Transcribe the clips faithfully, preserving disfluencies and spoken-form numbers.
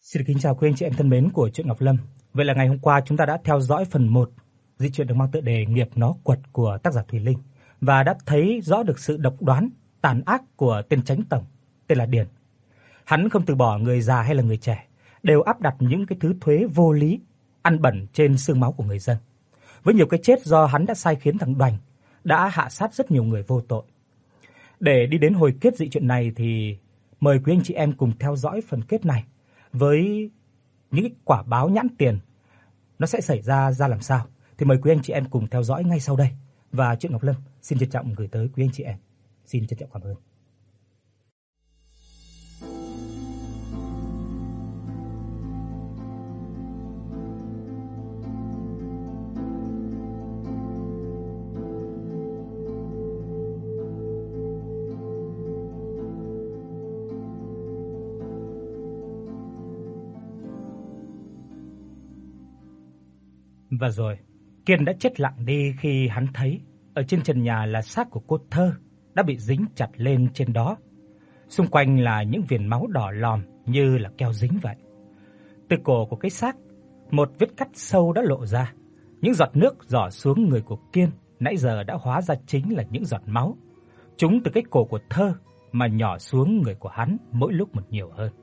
Xin được kính chào quý anh chị em thân mến của truyện Ngọc Lâm. Vậy là ngày hôm qua chúng ta đã theo dõi phần một di truyện được mang tựa đề Nghiệp nó quật của tác giả Thùy Linh và đã thấy rõ được sự độc đoán, tàn ác của tên chánh tổng tên là Điền. Hắn không từ bỏ người già hay là người trẻ, đều áp đặt những cái thứ thuế vô lý, ăn bẩn trên xương máu của người dân. Với nhiều cái chết do hắn đã sai khiến thằng Đoành, đã hạ sát rất nhiều người vô tội. Để đi đến hồi kết dị truyện này thì mời quý anh chị em cùng theo dõi phần kết này với những cái quả báo nhãn tiền nó sẽ xảy ra ra làm sao thì mời quý anh chị em cùng theo dõi ngay sau đây. Và truyện Ngọc Lâm xin trân trọng gửi tới quý anh chị em. Xin trân trọng cảm ơn. Và rồi, Kiên đã chết lặng đi khi hắn thấy ở trên trần nhà là xác của cô Thơ đã bị dính chặt lên trên đó. Xung quanh là những viền máu đỏ lòm như là keo dính vậy. Từ cổ của cái xác, một vết cắt sâu đã lộ ra. Những giọt nước rỏ xuống người của Kiên nãy giờ đã hóa ra chính là những giọt máu. Chúng từ cái cổ của Thơ mà nhỏ xuống người của hắn mỗi lúc một nhiều hơn.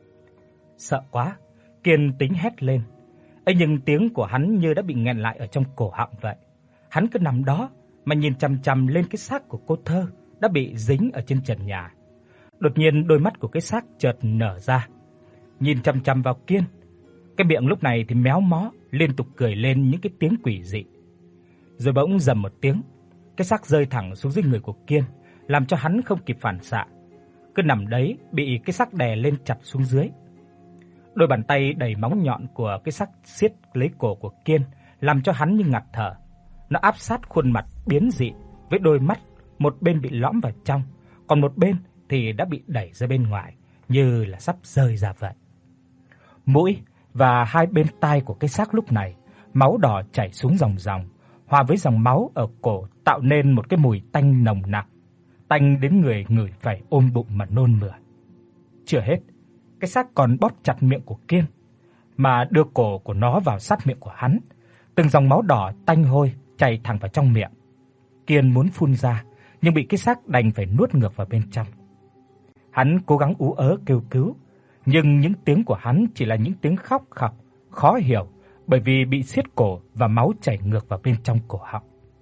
Sợ quá, Kiên tính hét lên. Ấy nhưng tiếng của hắn như đã bị nghẹn lại ở trong cổ họng vậy. Hắn cứ nằm đó mà nhìn chằm chằm lên cái xác của cô Thơ đã bị dính ở trên trần nhà. Đột nhiên đôi mắt của cái xác chợt nở ra, nhìn chằm chằm vào Kiên. Cái miệng lúc này thì méo mó, liên tục cười lên những cái tiếng quỷ dị. Rồi bỗng rầm một tiếng, cái xác rơi thẳng xuống dưới người của Kiên, làm cho hắn không kịp phản xạ, cứ nằm đấy bị cái xác đè lên chặt xuống dưới. Đôi bàn tay đầy móng nhọn của cái xác siết lấy cổ của Kiên, làm cho hắn như ngạt thở. Nó áp sát khuôn mặt biến dị với đôi mắt, một bên bị lõm vào trong, còn một bên thì đã bị đẩy ra bên ngoài, như là sắp rơi ra vậy. Mũi và hai bên tai của cái xác lúc này, máu đỏ chảy xuống ròng ròng, hòa với dòng máu ở cổ tạo nên một cái mùi tanh nồng nặc, tanh đến người ngửi phải ôm bụng mà nôn mửa. Chưa hết, cái xác còn bóp chặt miệng của Kiên, mà đưa cổ của nó vào sát miệng của hắn. Từng dòng máu đỏ tanh hôi chảy thẳng vào trong miệng. Kiên muốn phun ra, nhưng bị cái xác đành phải nuốt ngược vào bên trong. Hắn cố gắng ú ớ kêu cứu, nhưng những tiếng của hắn chỉ là những tiếng khóc khọc, khó hiểu, bởi vì bị siết cổ và máu chảy ngược vào bên trong cổ họng.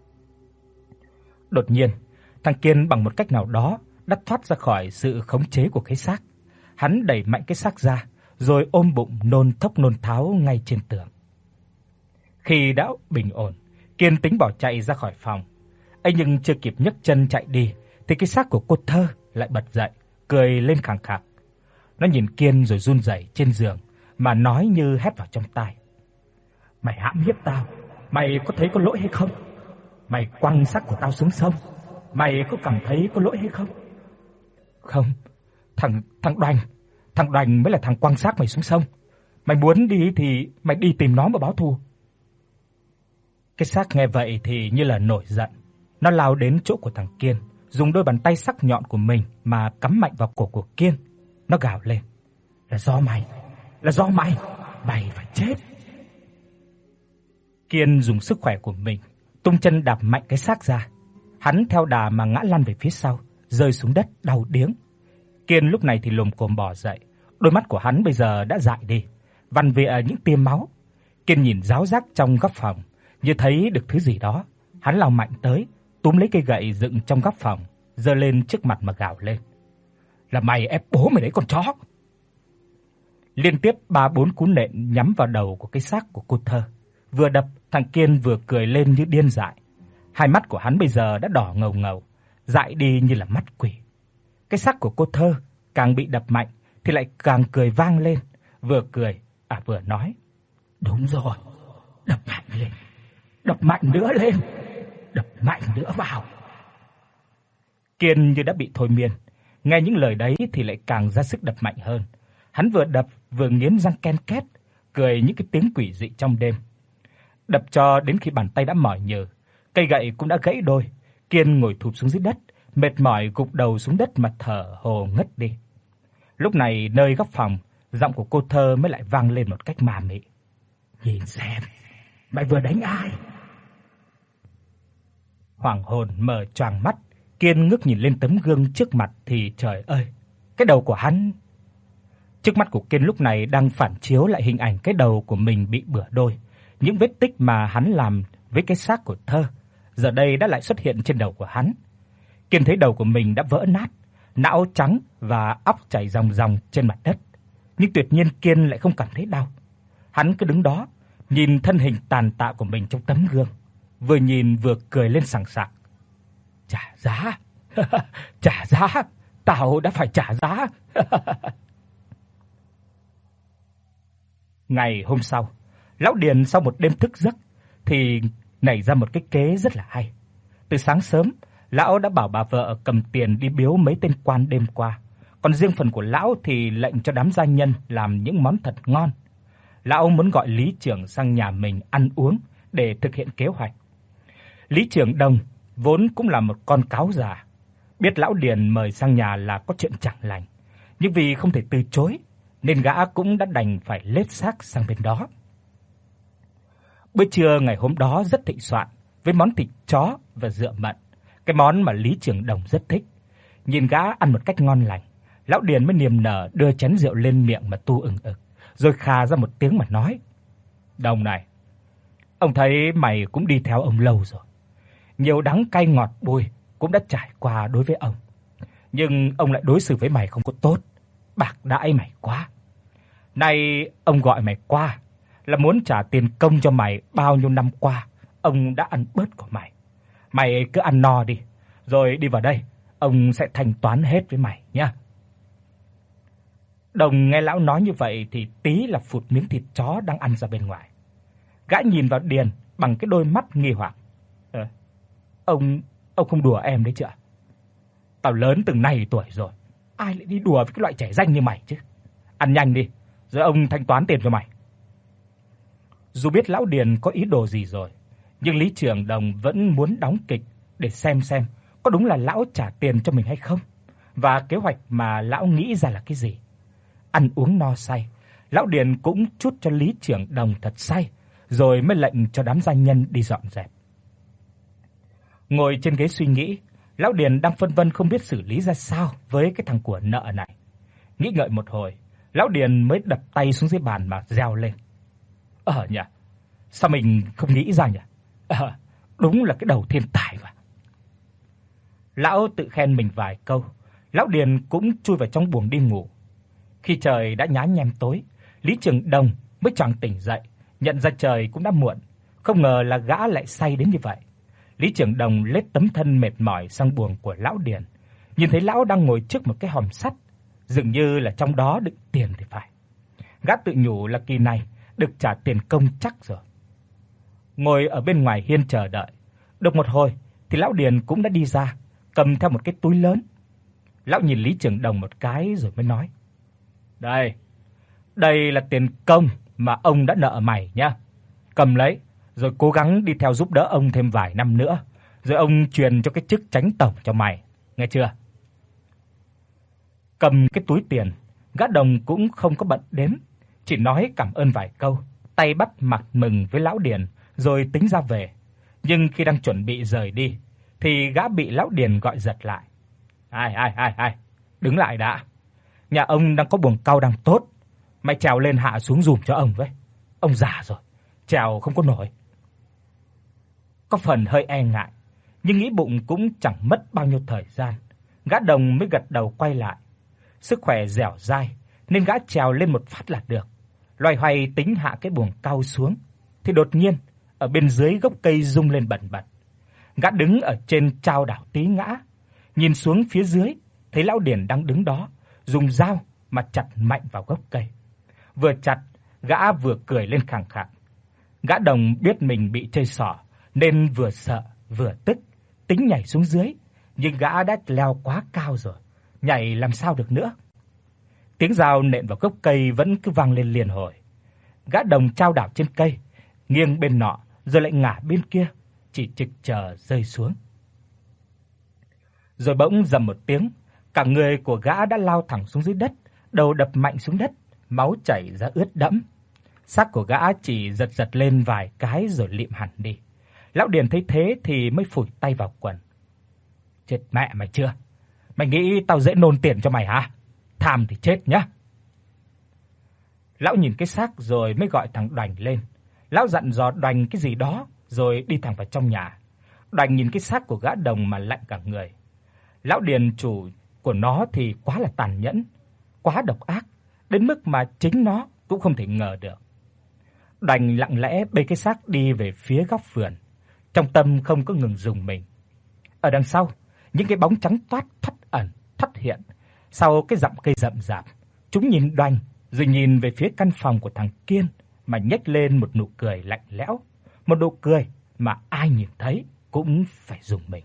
Đột nhiên, thằng Kiên bằng một cách nào đó đã thoát ra khỏi sự khống chế của cái xác. Hắn đẩy mạnh cái xác ra, rồi ôm bụng nôn thốc nôn tháo ngay trên tường. Khi đã bình ổn, Kiên tính bỏ chạy ra khỏi phòng. Ấy nhưng chưa kịp nhấc chân chạy đi thì cái xác của cô Thơ lại bật dậy, cười lên khẳng khặc. Nó nhìn Kiên rồi run rẩy trên giường mà nói như hét vào trong tai. Mày hãm hiếp tao, mày có thấy có lỗi hay không? Mày quăng xác của tao xuống sông, mày có cảm thấy có lỗi hay không? Không, thằng thằng Đoành, thằng Đoành mới là thằng quăng xác mày xuống sông. Mày muốn đi thì mày đi tìm nó mà báo thù. Cái xác nghe vậy thì như là nổi giận, nó lao đến chỗ của thằng Kiên, dùng đôi bàn tay sắc nhọn của mình mà cắm mạnh vào cổ của Kiên. Nó gào lên, là do mày, là do mày, mày phải chết. Kiên dùng sức khỏe của mình tung chân đạp mạnh cái xác ra. Hắn theo đà mà ngã lăn về phía sau, rơi xuống đất đau điếng. Kiên lúc này thì lồm cồm bò dậy, đôi mắt của hắn bây giờ đã dại đi, vằn vẹ những tia máu. Kiên nhìn ráo rác trong góc phòng, như thấy được thứ gì đó, hắn lao mạnh tới, túm lấy cây gậy dựng trong góc phòng, giơ lên trước mặt mà gào lên. Là mày ép bố mày đấy con chó. Liên tiếp ba bốn cú nện nhắm vào đầu của cái xác của cô Thơ. Vừa đập, thằng Kiên vừa cười lên như điên dại. Hai mắt của hắn bây giờ đã đỏ ngầu ngầu, dại đi như là mắt quỷ. Cái xác của cô Thơ càng bị đập mạnh thì lại càng cười vang lên, vừa cười à vừa nói. Đúng rồi, đập mạnh lên, đập mạnh nữa lên, đập mạnh nữa vào. Kiên như đã bị thôi miên, nghe những lời đấy thì lại càng ra sức đập mạnh hơn. Hắn vừa đập vừa nghiến răng ken két, cười những cái tiếng quỷ dị trong đêm. Đập cho đến khi bàn tay đã mỏi nhừ, cây gậy cũng đã gãy đôi. Kiên ngồi thụp xuống dưới đất, mệt mỏi gục đầu xuống đất mà thở hồ ngất đi. Lúc này nơi góc phòng, Giọng của cô Thơ mới lại vang lên một cách ma mị. Nhìn xem, mày vừa đánh ai? Hoàng hồn mở choàng mắt, Kiên ngước nhìn lên tấm gương trước mặt thì trời ơi, cái đầu của hắn. Trước mắt của Kiên lúc này đang phản chiếu lại hình ảnh cái đầu của mình bị bửa đôi. Những vết tích mà hắn làm với cái xác của Thơ giờ đây đã lại xuất hiện trên đầu của hắn. Kiên thấy đầu của mình đã vỡ nát, não trắng và óc chảy ròng ròng trên mặt đất. Nhưng tuyệt nhiên Kiên lại không cảm thấy đau. Hắn cứ đứng đó, nhìn thân hình tàn tạ của mình trong tấm gương, vừa nhìn vừa cười lên sảng sảng. Trả giá. Trả giá, tao đã phải trả giá. Ngày hôm sau, lão Điền sau một đêm thức giấc thì nảy ra một cái kế rất là hay. Từ sáng sớm, lão đã bảo bà vợ cầm tiền đi biếu mấy tên quan đêm qua, còn riêng phần của lão thì lệnh cho đám gia nhân làm những món thật ngon. Lão muốn gọi Lý Trưởng sang nhà mình ăn uống để thực hiện kế hoạch. Lý Trưởng Đồng vốn cũng là một con cáo già, biết lão Điền mời sang nhà là có chuyện chẳng lành, nhưng vì không thể từ chối nên gã cũng đã đành phải lết xác sang bên đó. Bữa trưa ngày hôm đó rất thịnh soạn với món thịt chó và rượu mận, cái món mà Lý Trưởng Đồng rất thích. Nhìn gã ăn một cách ngon lành, lão Điền mới niềm nở đưa chén rượu lên miệng mà tu ừng ực, rồi khà ra một tiếng mà nói: "Đồng này, ông thấy mày cũng đi theo ông lâu rồi. Nhiều đắng cay ngọt bùi cũng đã trải qua đối với ông, nhưng ông lại đối xử với mày không có tốt, bạc đãi mày quá. Nay ông gọi mày qua là muốn trả tiền công cho mày bao nhiêu năm qua ông đã ăn bớt của mày. Mày cứ ăn no đi, rồi đi vào đây, ông sẽ thanh toán hết với mày nhá." Đồng nghe lão nói như vậy thì tí là phụt miếng thịt chó đang ăn ra bên ngoài. Gã nhìn vào Điền bằng cái đôi mắt nghi hoặc. "Ờ, ông ông không đùa em đấy chứ ạ? Tao lớn từng này tuổi rồi, ai lại đi đùa với cái loại trẻ danh như mày chứ. Ăn nhanh đi, rồi ông thanh toán tiền cho mày." Dù biết lão Điền có ý đồ gì rồi, nhưng Lý Trưởng Đồng vẫn muốn đóng kịch để xem xem có đúng là lão trả tiền cho mình hay không, và kế hoạch mà lão nghĩ ra là cái gì. Ăn uống no say, lão Điền cũng trút cho Lý Trưởng Đồng thật say, rồi mới lệnh cho đám gia nhân đi dọn dẹp. Ngồi trên ghế suy nghĩ, lão Điền đang phân vân không biết xử lý ra sao với cái thằng của nợ này. Nghĩ ngợi một hồi, lão Điền mới đập tay xuống dưới bàn mà reo lên: "Ờ nhỉ, sao mình không nghĩ ra nhỉ? Ờ, đúng là cái đầu thiên tài mà." Lão tự khen mình vài câu, lão Điền cũng chui vào trong buồng đi ngủ. Khi trời đã nhá nhem tối, Lý Trưởng Đồng mới choàng tỉnh dậy, nhận ra trời cũng đã muộn, không ngờ là gã lại say đến như vậy. Lý Trưởng Đồng lết tấm thân mệt mỏi sang buồng của lão Điền, nhìn thấy lão đang ngồi trước một cái hòm sắt, dường như là trong đó đựng tiền thì phải. Gã tự nhủ là kỳ này được trả tiền công chắc rồi. Ngồi ở bên ngoài hiên chờ đợi, được một hồi thì lão Điền cũng đã đi ra, cầm theo một cái túi lớn. Lão nhìn Lý Trưởng Đồng một cái rồi mới nói: "Đây, đây là tiền công mà ông đã nợ mày nhá. Cầm lấy, rồi cố gắng đi theo giúp đỡ ông thêm vài năm nữa, rồi ông truyền cho cái chức chánh tổng cho mày, nghe chưa?" Cầm cái túi tiền, gã Đồng cũng không có bận đếm, chỉ nói cảm ơn vài câu, tay bắt mặt mừng với lão Điền rồi tính ra về. Nhưng khi đang chuẩn bị rời đi thì gã bị lão Điền gọi giật lại. "Ai ai ai ai, đứng lại đã. Nhà ông đang có buồng cau đang tốt, mày trèo lên hạ xuống giùm cho ông với. Ông già rồi, trèo không có nổi." Có phần hơi e ngại, nhưng nghĩ bụng cũng chẳng mất bao nhiêu thời gian, gã Đồng mới gật đầu quay lại. Sức khỏe dẻo dai nên gã trèo lên một phát là được. Loay hoay tính hạ cái buồng cau xuống thì đột nhiên ở bên dưới gốc cây rung lên bần bật. Gã đứng ở trên chao đảo tí ngã, nhìn xuống phía dưới thấy lão Điền đang đứng đó, dùng dao mà chặt mạnh vào gốc cây. Vừa chặt, gã vừa cười lên khẳng khặc. Gã Đồng biết mình bị chơi xỏ nên vừa sợ vừa tức, tính nhảy xuống dưới, nhưng gã đã leo quá cao rồi, nhảy làm sao được nữa. Tiếng dao nện vào gốc cây vẫn cứ vang lên liên hồi. Gã Đồng chao đảo trên cây, nghiêng bên nọ rồi lại ngả bên kia, chỉ trực chờ rơi xuống. Rồi bỗng rầm một tiếng, cả người của gã đã lao thẳng xuống dưới đất, đầu đập mạnh xuống đất, máu chảy ra ướt đẫm. Xác của gã chỉ giật giật lên vài cái rồi lịm hẳn đi. Lão Điền thấy thế thì mới phủi tay vào quần. Chết mẹ mày chưa? Mày nghĩ tao dễ nôn tiền cho mày hả? Tham thì chết nhá. Lão nhìn cái xác rồi mới gọi thằng Đoành lên. Lão dặn dò Đoành cái gì đó rồi đi thẳng vào trong nhà. Đoành nhìn cái xác của gã Đồng mà lạnh cả người. Lão Điền chủ của nó thì quá là tàn nhẫn, quá độc ác, đến mức mà chính nó cũng không thể ngờ được. Đoành lặng lẽ bê cái xác đi về phía góc vườn, trong tâm không có ngừng rùng mình. Ở đằng sau, những cái bóng trắng toát thoắt ẩn, thoắt hiện sau cái rậm cây rậm rạp. Chúng nhìn Đoành rồi nhìn về phía căn phòng của thằng Kiên mà nhếch lên một nụ cười lạnh lẽo, một nụ cười mà ai nhìn thấy cũng phải rùng mình.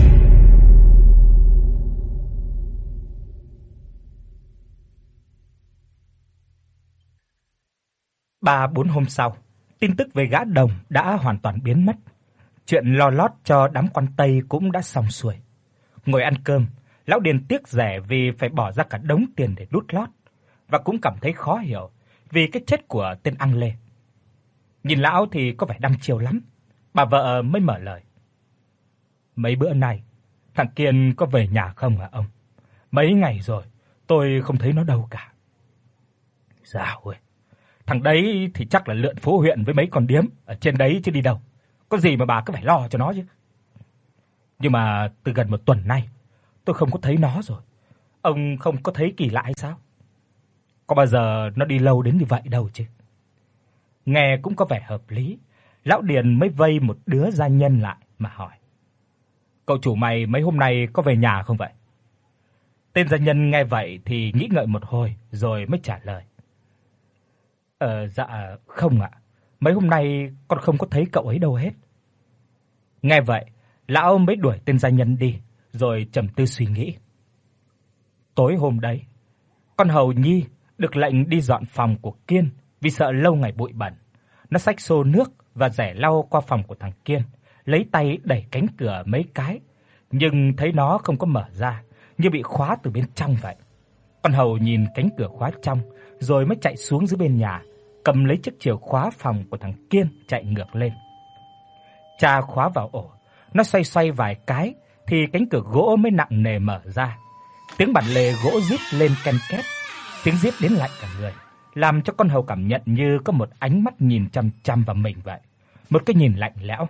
Ba bốn hôm sau, tin tức về gã Đồng đã hoàn toàn biến mất. Chuyện lo lót cho đám quan Tây cũng đã xong xuôi. Ngồi ăn cơm, lão Điền tiếc rẻ vì phải bỏ ra cả đống tiền để đút lót và cũng cảm thấy khó hiểu vì cái chết của tên Ăn Lê. Nhìn lão thì có vẻ đăm chiêu lắm, bà vợ mới mở lời. Mấy bữa nay, thằng Kiên có về nhà không hả ông? Mấy ngày rồi, tôi không thấy nó đâu cả. Dạo ơi, thằng đấy thì chắc là lượn phố huyện với mấy con điếm ở trên đấy chứ đi đâu. Có gì mà bà cứ phải lo cho nó chứ. Nhưng mà từ gần một tuần nay, tôi không có thấy nó rồi. Ông không có thấy kỳ lạ hay sao? Có bao giờ nó đi lâu đến như vậy đâu chứ. Nghe cũng có vẻ hợp lý, lão Điền mới vây một đứa gia nhân lại mà hỏi. Cậu chủ mày mấy hôm nay có về nhà không vậy? Tên gia nhân nghe vậy thì nghĩ ngợi một hồi rồi mới trả lời. Ờ dạ không ạ. Mấy hôm nay con không có thấy cậu ấy đâu hết. Nghe vậy, lão mới đuổi tên gia nhân đi, rồi trầm tư suy nghĩ. Tối hôm đấy, con hầu Nhi được lệnh đi dọn phòng của Kiên vì sợ lâu ngày bụi bẩn. Nó xách xô nước và rẻ lau qua phòng của thằng Kiên, lấy tay đẩy cánh cửa mấy cái, nhưng thấy nó không có mở ra, như bị khóa từ bên trong vậy. Con hầu nhìn cánh cửa khóa trong, rồi mới chạy xuống dưới bên nhà, cầm lấy chiếc chìa khóa phòng của thằng Kiên chạy ngược lên. Tra khóa vào ổ, nó xoay xoay vài cái thì cánh cửa gỗ mới nặng nề mở ra. Tiếng bản lề gỗ rít lên ken két, tiếng rít đến lạnh cả người, làm cho con hầu cảm nhận như có một ánh mắt nhìn chằm chằm vào mình vậy, một cái nhìn lạnh lẽo.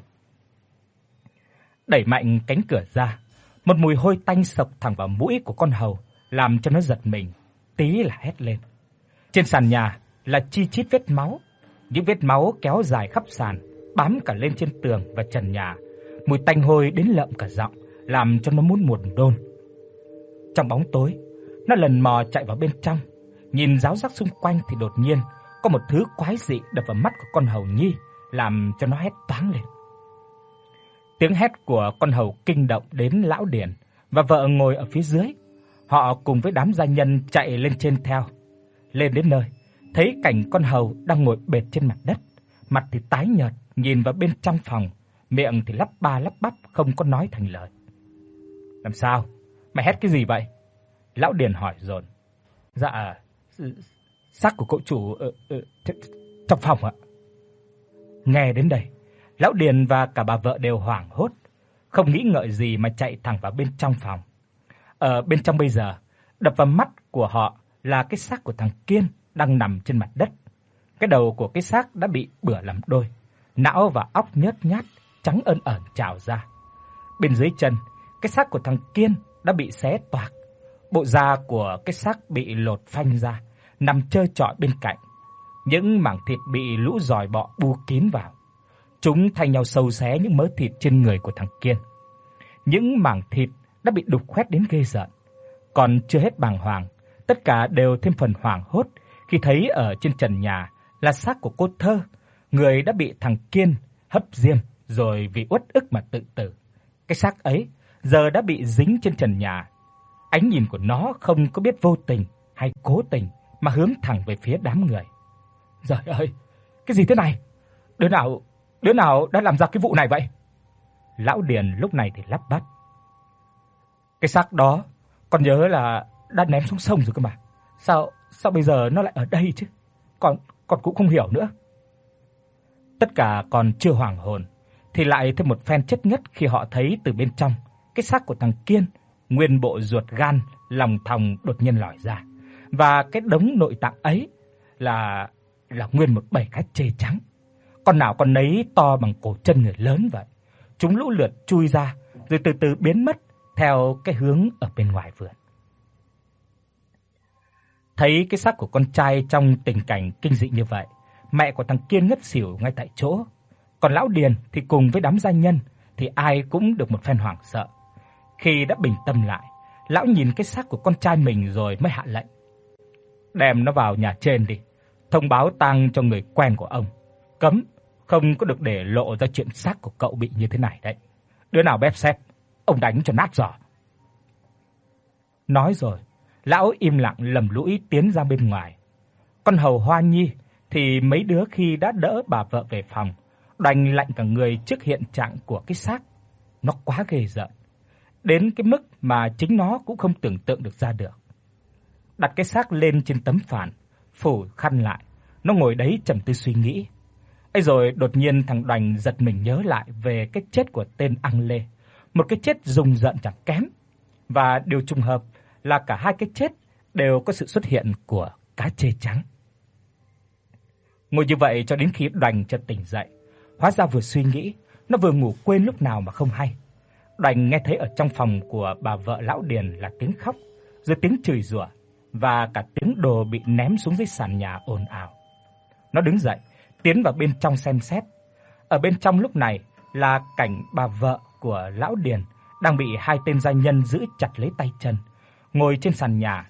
Đẩy mạnh cánh cửa ra, một mùi hôi tanh xộc thẳng vào mũi của con hầu, làm cho nó giật mình, tí là hét lên. Trên sàn nhà là chi chít vết máu, những vết máu kéo dài khắp sàn, bám cả lên trên tường và trần nhà, mùi tanh hôi đến lợm cả giọng, làm cho nó muốn buồn nôn. Trong bóng tối, nó lần mò chạy vào bên trong, nhìn ráo rác xung quanh thì đột nhiên có một thứ quái dị đập vào mắt của con hầu Nhi, làm cho nó hét toáng lên. Tiếng hét của con hầu kinh động đến lão Điền và vợ ngồi ở phía dưới. Họ cùng với đám gia nhân chạy lên trên theo. Lên đến nơi, thấy cảnh con hầu đang ngồi bệt trên mặt đất, mặt thì tái nhợt, nhìn vào bên trong phòng, miệng thì lắp ba lắp bắp không có nói thành lời. "Làm sao? Mày hét cái gì vậy?" Lão Điền hỏi dồn. "Dạ, xác của cậu chủ ở, ở trong phòng ạ." Nghe đến đây, lão Điền và cả bà vợ đều hoảng hốt, không nghĩ ngợi gì mà chạy thẳng vào bên trong phòng. Ở bên trong bây giờ, đập vào mắt của họ là cái xác của thằng Kiên đang nằm trên mặt đất. Cái đầu của cái xác đã bị bửa làm đôi, não và óc nhớt nhát, trắng ơn ẩn trào ra. Bên dưới chân, cái xác của thằng Kiên đã bị xé toạc, bộ da của cái xác bị lột phanh ra, nằm trơ trọi bên cạnh. Những mảng thịt bị lũ giòi bọ bu kín vào. Chúng thay nhau xâu xé những mớ thịt trên người của thằng Kiên. Những mảng thịt đã bị đục khoét đến ghê rợn. Còn chưa hết bàng hoàng, tất cả đều thêm phần hoảng hốt khi thấy ở trên trần nhà là xác của cô Thơ, người đã bị thằng Kiên hấp diêm rồi vì uất ức mà tự tử. Cái xác ấy giờ đã bị dính trên trần nhà. Ánh nhìn của nó không có biết vô tình hay cố tình mà hướng thẳng về phía đám người. Trời ơi, cái gì thế này? Đứa nào, đứa nào đã làm ra cái vụ này vậy? Lão Điền lúc này thì lắp bắp. Cái xác đó con nhớ là đã ném xuống sông rồi cơ mà. Sao sao bây giờ nó lại ở đây chứ? Con con cũng không hiểu nữa. Tất cả còn chưa hoàn hồn thì lại thêm một phen chết ngất khi họ thấy từ bên trong cái xác của thằng Kiên, nguyên bộ ruột gan, lòng thòng đột nhiên lòi ra. Và cái đống nội tạng ấy là là nguyên một bầy cá trê trắng. Con nào con nấy to bằng cổ chân người lớn vậy. Chúng lũ lượt chui ra rồi từ từ biến mất theo cái hướng ở bên ngoài vườn. Thấy cái xác của con trai trong tình cảnh kinh dị như vậy, mẹ của thằng Kiên ngất xỉu ngay tại chỗ. Còn lão Điền thì cùng với đám gia nhân thì ai cũng được một phen hoảng sợ. Khi đã bình tâm lại, lão nhìn cái xác của con trai mình rồi mới hạ lệnh: "Đem nó vào nhà trên đi, thông báo tang cho người quen của ông. Cấm không có được để lộ ra chuyện xác của cậu bị như thế này đấy. Đứa nào bếp xếp, ông đánh cho nát giỏ." Nói rồi, lão im lặng lầm lũi tiến ra bên ngoài. Con hầu Hoa Nhi thì mấy đứa khi đã đỡ bà vợ về phòng, đành lạnh cả người trước hiện trạng của cái xác. Nó quá ghê rợn, đến cái mức mà chính nó cũng không tưởng tượng được ra được. Đặt cái xác lên trên tấm phản, phủ khăn lại, nó ngồi đấy trầm tư suy nghĩ. Ấy rồi đột nhiên thằng Đoành giật mình nhớ lại về cái chết của tên Ăn Lê, một cái chết rùng rợn chẳng kém. Và điều trùng hợp là cả hai cái chết đều có sự xuất hiện của cá trê trắng. Ngồi như vậy cho đến khi Đoành chợt tỉnh dậy, hóa ra vừa suy nghĩ, nó vừa ngủ quên lúc nào mà không hay. Đoành nghe thấy ở trong phòng của bà vợ lão Điền là tiếng khóc, rồi tiếng chửi rủa và cả tiếng đồ bị ném xuống dưới sàn nhà ồn ào. Nó đứng dậy, tiến vào bên trong xem xét. Ở bên trong lúc này là cảnh bà vợ của lão Điền đang bị hai tên gia nhân giữ chặt lấy tay chân, ngồi trên sàn nhà.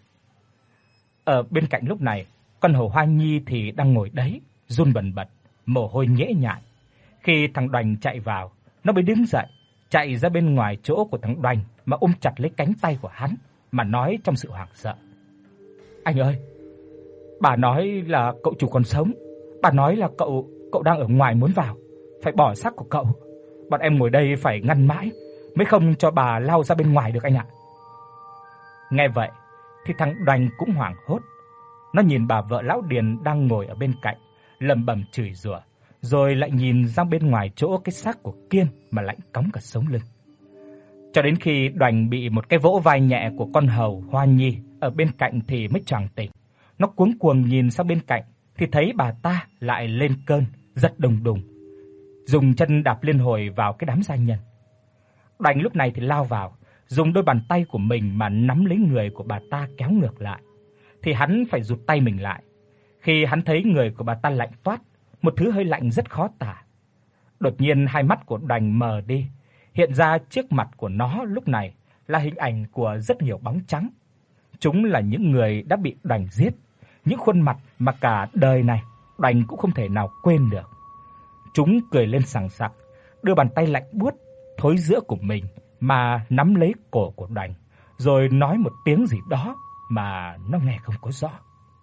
Ở bên cạnh lúc này, con hầu Hoa Nhi thì đang ngồi đấy, run bần bật, mồ hôi nhễ nhại. Khi thằng Đoành chạy vào, nó mới đứng dậy, chạy ra bên ngoài chỗ của thằng Đoành mà ôm chặt lấy cánh tay của hắn mà nói trong sự hoảng sợ: "Anh ơi, bà nói là cậu chủ còn sống. Bà nói là cậu cậu đang ở ngoài muốn vào, phải bỏ xác của cậu. Bọn em ngồi đây phải ngăn mãi mới không cho bà lao ra bên ngoài được anh ạ." Nghe vậy thì thằng Đoành cũng hoảng hốt. Nó nhìn bà vợ lão Điền đang ngồi ở bên cạnh, lẩm bẩm chửi rủa, rồi lại nhìn ra bên ngoài chỗ cái xác của Kiên mà lạnh cóng cả sống lưng. Cho đến khi Đoành bị một cái vỗ vai nhẹ của con hầu Hoa Nhi ở bên cạnh thì mới choàng tỉnh. Nó cuống cuồng nhìn sang bên cạnh thì thấy bà ta lại lên cơn, giật đùng đùng, dùng chân đạp liên hồi vào cái đám gia nhân. Đoành lúc này thì lao vào, dùng đôi bàn tay của mình mà nắm lấy người của bà ta kéo ngược lại. Thì hắn phải rụt tay mình lại. Khi hắn thấy người của bà ta lạnh toát, một thứ hơi lạnh rất khó tả. Đột nhiên hai mắt của Đoành mờ đi, hiện ra trước mặt của nó lúc này là hình ảnh của rất nhiều bóng trắng. Chúng là những người đã bị Đoành giết, những khuôn mặt mà cả đời này Đoành cũng không thể nào quên được. Chúng cười lên sảng sặc, đưa bàn tay lạnh buốt thối rữa của mình mà nắm lấy cổ của Đoành, rồi nói một tiếng gì đó mà nó nghe không có rõ.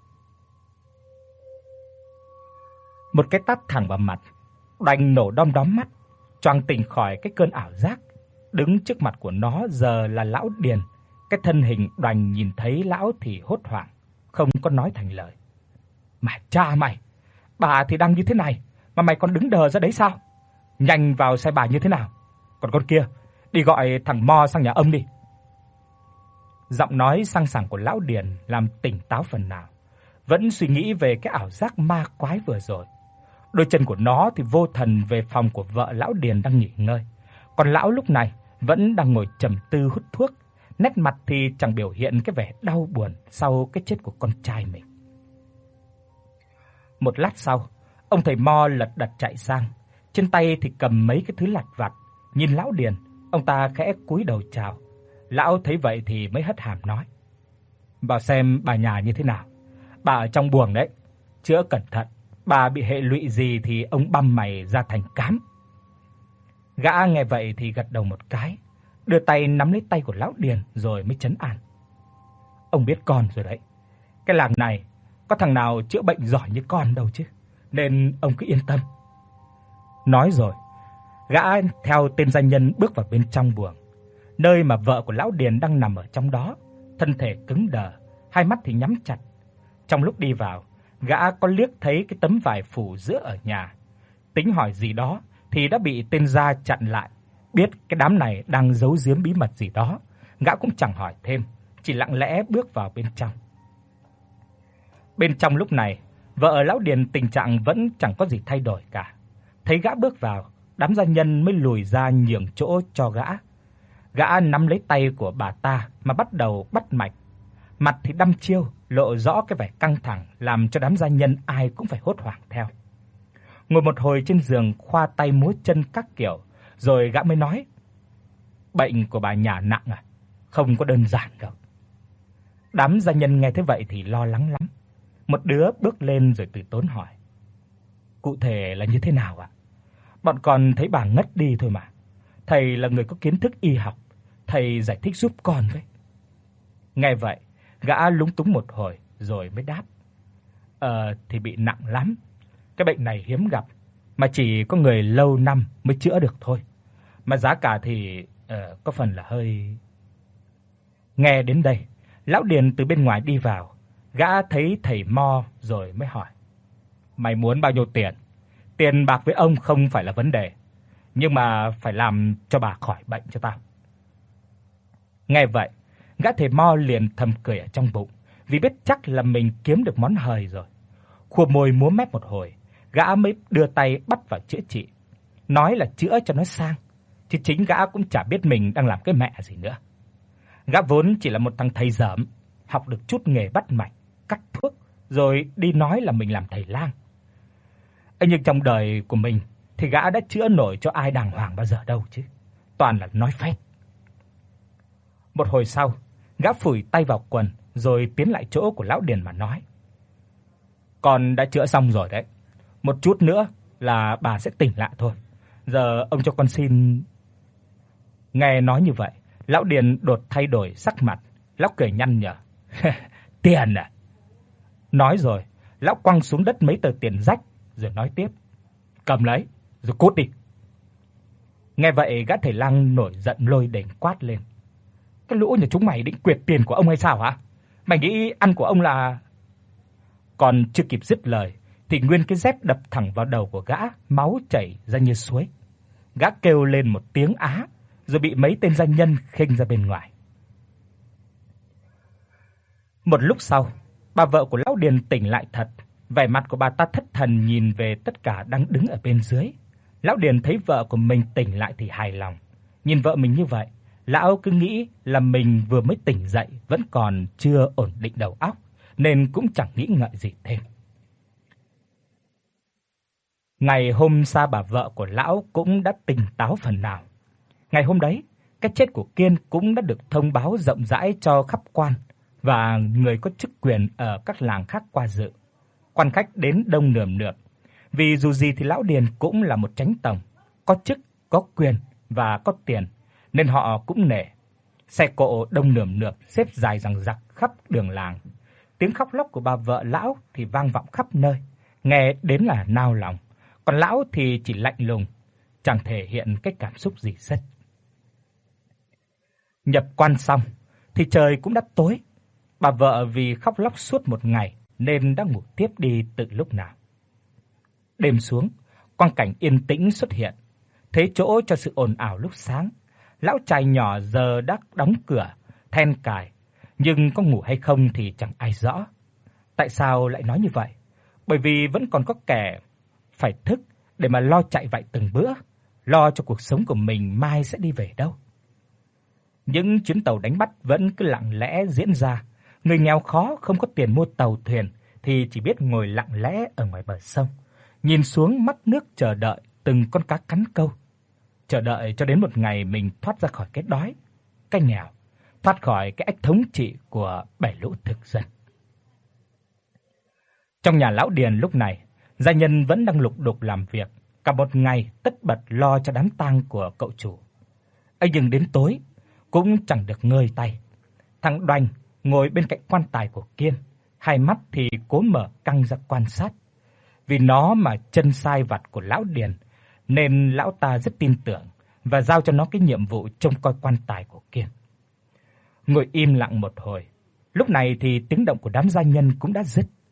Một cái tát thẳng vào mặt, Đoành nổ đom đóm mắt, choàng tỉnh khỏi cái cơn ảo giác. Đứng trước mặt của nó giờ là lão Điền. Cái thân hình Đoành nhìn thấy lão thì hốt hoảng, không có nói thành lời. "Mà cha mày, bà thì đang như thế này mà mày còn đứng đờ ra đấy sao? Nhanh vào xem bà như thế nào. Còn con kia, đi gọi thằng Mo sang nhà ông đi." Giọng nói sang sảng của lão Điền làm tỉnh táo phần nào. Vẫn suy nghĩ về cái ảo giác ma quái vừa rồi. Đôi chân của nó thì vô thần về phòng của vợ lão Điền đang nghỉ ngơi. Còn lão lúc này vẫn đang ngồi trầm tư hút thuốc, nét mặt thì chẳng biểu hiện cái vẻ đau buồn sau cái chết của con trai mình. Một lát sau, ông thầy Mo lật đật chạy sang, trên tay thì cầm mấy cái thứ lặt vặt. Nhìn lão Điền, ông ta khẽ cúi đầu chào. Lão thấy vậy thì mới hất hàm nói: "Bảo xem bà nhà như thế nào. Bà ở trong buồng đấy, chữa cẩn thận, bà bị hệ lụy gì thì ông băm mày ra thành cám." Gã nghe vậy thì gật đầu một cái, đưa tay nắm lấy tay của lão Điền rồi mới trấn an: "Ông biết con rồi đấy. Cái làng này có thằng nào chữa bệnh giỏi như con đâu chứ, nên ông cứ yên tâm." Nói rồi, gã theo tên gia nhân bước vào bên trong buồng, nơi mà vợ của lão Điền đang nằm ở trong đó, thân thể cứng đờ, hai mắt thì nhắm chặt. Trong lúc đi vào, gã có liếc thấy cái tấm vải phủ giữa ở nhà. Tính hỏi gì đó thì đã bị tên gia chặn lại. Biết cái đám này đang giấu giếm bí mật gì đó, gã cũng chẳng hỏi thêm, chỉ lặng lẽ bước vào bên trong. Bên trong lúc này, vợ lão Điền tình trạng vẫn chẳng có gì thay đổi cả. Thấy gã bước vào, đám gia nhân mới lùi ra nhường chỗ cho gã. Gã nắm lấy tay của bà ta mà bắt đầu bắt mạch. Mặt thì đăm chiêu, lộ rõ cái vẻ căng thẳng làm cho đám gia nhân ai cũng phải hốt hoảng theo. Ngồi một hồi trên giường khoa tay múa chân các kiểu, rồi gã mới nói: "Bệnh của bà nhà nặng à? Không có đơn giản đâu." Đám gia nhân nghe thế vậy thì lo lắng lắm. Một đứa bước lên rồi từ tốn hỏi: "Cụ thể là như thế nào ạ? Bọn con thấy bà ngất đi thôi mà. Thầy là người có kiến thức y học, thầy giải thích giúp con với." Nghe vậy, gã lúng túng một hồi rồi mới đáp: "Ờ thì bị nặng lắm. Cái bệnh này hiếm gặp, mà chỉ có người lâu năm mới chữa được thôi. Mà giá cả thì ờ có phần là hơi..." Nghe đến đây, lão Điền từ bên ngoài đi vào, gã thấy thầy Mo rồi mới hỏi: "Mày muốn bao nhiêu tiền? Tiền bạc với ông không phải là vấn đề, nhưng mà phải làm cho bà khỏi bệnh cho tao." Nghe vậy, gã thầy Mo liền thầm cười ở trong bụng, vì biết chắc là mình kiếm được món hời rồi. Khua môi múa mép một hồi, gã mới đưa tay bắt vào chữa trị, nói là chữa cho nó sang, chứ chính gã cũng chả biết mình đang làm cái mẹ gì nữa. Gã vốn chỉ là một thằng thầy dởm, học được chút nghề bắt mạch, cắt thuốc, rồi đi nói là mình làm thầy lang. Ấy nhưng trong đời của mình thì gã đã chữa nổi cho ai đàng hoàng bao giờ đâu chứ, toàn là nói phét. Một hồi sau, gã phủi tay vào quần rồi tiến lại chỗ của lão Điền mà nói: "Con đã chữa xong rồi đấy. Một chút nữa là bà sẽ tỉnh lại thôi. Giờ ông cho con xin..." Nghe nói như vậy, lão Điền đột thay đổi sắc mặt, lão cười nhăn nhở: "Tiền à?" Nói rồi, lão quăng xuống đất mấy tờ tiền rách rồi nói tiếp: "Cầm lấy, rồi cút đi." Nghe vậy, gã thầy lang nổi giận lôi đỉnh quát lên: "Cái lũ nhà chúng mày định quyệt tiền của ông hay sao hả? Mày nghĩ ăn của ông là..." Còn chưa kịp dứt lời thì nguyên cái dép đập thẳng vào đầu của gã, máu chảy ra như suối. Gã kêu lên một tiếng á, rồi bị mấy tên gia nhân khênh ra bên ngoài. Một lúc sau, bà vợ của lão Điền tỉnh lại thật, vẻ mặt của bà ta thất thần nhìn về tất cả đang đứng ở bên dưới. Lão Điền thấy vợ của mình tỉnh lại thì hài lòng. Nhìn vợ mình như vậy, lão cứ nghĩ là mình vừa mới tỉnh dậy, vẫn còn chưa ổn định đầu óc, nên cũng chẳng nghĩ ngợi gì thêm. Ngày hôm sau, bà vợ của lão cũng đã tỉnh táo phần nào. Ngày hôm đấy, cái chết của Kiên cũng đã được thông báo rộng rãi cho khắp quan và người có chức quyền ở các làng khác qua dự. Quan khách đến đông nườm nượp, vì dù gì thì lão Điền cũng là một chánh tổng, có chức, có quyền và có tiền, nên họ cũng nể. Xe cộ đông nườm nượp xếp dài dằng dặc khắp đường làng. Tiếng khóc lóc của bà vợ lão thì vang vọng khắp nơi, nghe đến là nao lòng. Còn lão thì chỉ lạnh lùng, chẳng thể hiện cái cảm xúc gì hết. Nhập quan xong thì trời cũng đã tối. Bà vợ vì khóc lóc suốt một ngày nên đã ngủ tiếp đi từ lúc nào. Đêm xuống, quang cảnh yên tĩnh xuất hiện, thế chỗ cho sự ồn ào lúc sáng. Lão trai nhỏ giờ đã đóng cửa, then cài, nhưng có ngủ hay không thì chẳng ai rõ. Tại sao lại nói như vậy? Bởi vì vẫn còn có kẻ phải thức để mà lo chạy vạy từng bữa, lo cho cuộc sống của mình mai sẽ đi về đâu. Những chuyến tàu đánh bắt vẫn cứ lặng lẽ diễn ra. Người nghèo khó không có tiền mua tàu thuyền thì chỉ biết ngồi lặng lẽ ở ngoài bờ sông, nhìn xuống mắt nước chờ đợi từng con cá cắn câu, chờ đợi cho đến một ngày mình thoát ra khỏi cái đói, cái nghèo, thoát khỏi cái ách thống trị của bầy lũ thực dân. Trong nhà lão Điền lúc này, gia nhân vẫn đang lục đục làm việc, cả một ngày tất bật lo cho đám tang của cậu chủ. Ấy nhưng đến tối cũng chẳng được ngơi tay. Thằng Đoành ngồi bên cạnh quan tài của Kiên, hai mắt thì cố mở căng ra quan sát. Vì nó mà chân sai vặt của lão Điền, nên lão ta rất tin tưởng và giao cho nó cái nhiệm vụ trông coi quan tài của Kiên. Ngồi im lặng một hồi, lúc này thì tiếng động của đám gia nhân cũng đã dứt.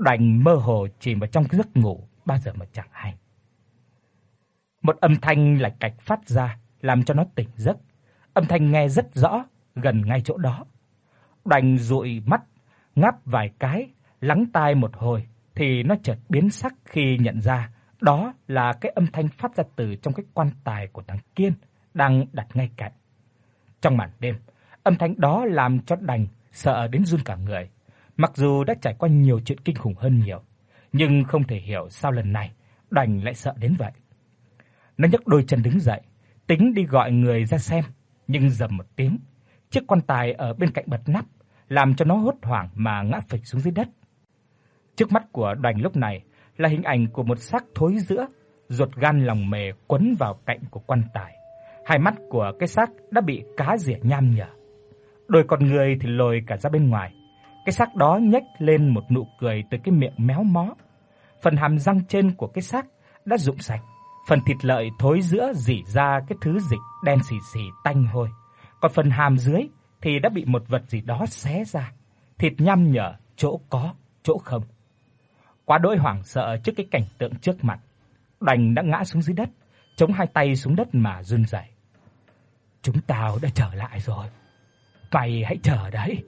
Đoành mơ hồ chìm vào trong cái giấc ngủ bao giờ mà chẳng hay. Một âm thanh lạch cạch phát ra làm cho nó tỉnh giấc. Âm thanh nghe rất rõ, gần ngay chỗ đó. Đoành dụi mắt, ngáp vài cái, lắng tai một hồi thì nó chợt biến sắc khi nhận ra đó là cái âm thanh phát ra từ trong cái quan tài của thằng Kiên đang đặt ngay cạnh. Trong màn đêm, âm thanh đó làm cho Đoành sợ đến run cả người. Mặc dù đã trải qua nhiều chuyện kinh khủng hơn nhiều, nhưng không thể hiểu sao lần này Đoành lại sợ đến vậy. Nó nhấc đôi chân đứng dậy, tính đi gọi người ra xem, nhưng rầm một tiếng, chiếc quan tài ở bên cạnh bật nắp, làm cho nó hốt hoảng mà ngã phịch xuống dưới đất. Trước mắt của Đoành lúc này là hình ảnh của một xác thối rữa, ruột gan lòng mề quấn vào cạnh của quan tài. Hai mắt của cái xác đã bị cá rỉa nham nhở. Đôi con người thì lồi cả ra bên ngoài. Cái xác đó nhếch lên một nụ cười từ cái miệng méo mó. Phần hàm răng trên của cái xác đã rụng sạch, phần thịt lợi thối rữa rỉ ra cái thứ dịch đen xì xì tanh hôi. Còn phần hàm dưới thì đã bị một vật gì đó xé ra, thịt nham nhở chỗ có, chỗ không. Quá đỗi hoảng sợ trước cái cảnh tượng trước mặt, Đoành đã ngã xuống dưới đất, chống hai tay xuống đất mà run rẩy. Chúng tao đã trở lại rồi. Mày hãy chờ đấy.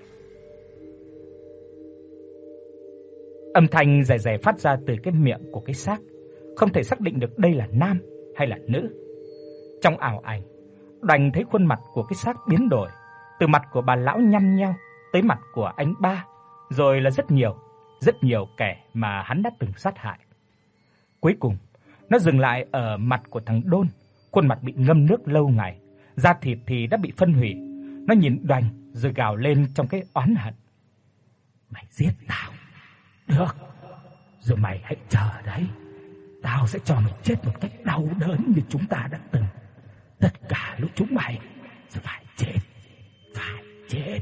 Âm thanh rè rè phát ra từ cái miệng của cái xác, không thể xác định được đây là nam hay là nữ. Trong ảo ảnh, Đoành thấy khuôn mặt của cái xác biến đổi, từ mặt của bà lão nhăn nheo tới mặt của anh ba, rồi là rất nhiều, rất nhiều kẻ mà hắn đã từng sát hại. Cuối cùng, nó dừng lại ở mặt của thằng Đôn, khuôn mặt bị ngâm nước lâu ngày, da thịt thì đã bị phân hủy. Nó nhìn Đoành rồi gào lên trong cái oán hận. Mày giết tao. Được, rồi mày hãy chờ đấy. Tao sẽ cho mày chết một cách đau đớn như chúng ta đã từng. Tất cả lúc chúng mày sẽ phải chết, phải chết.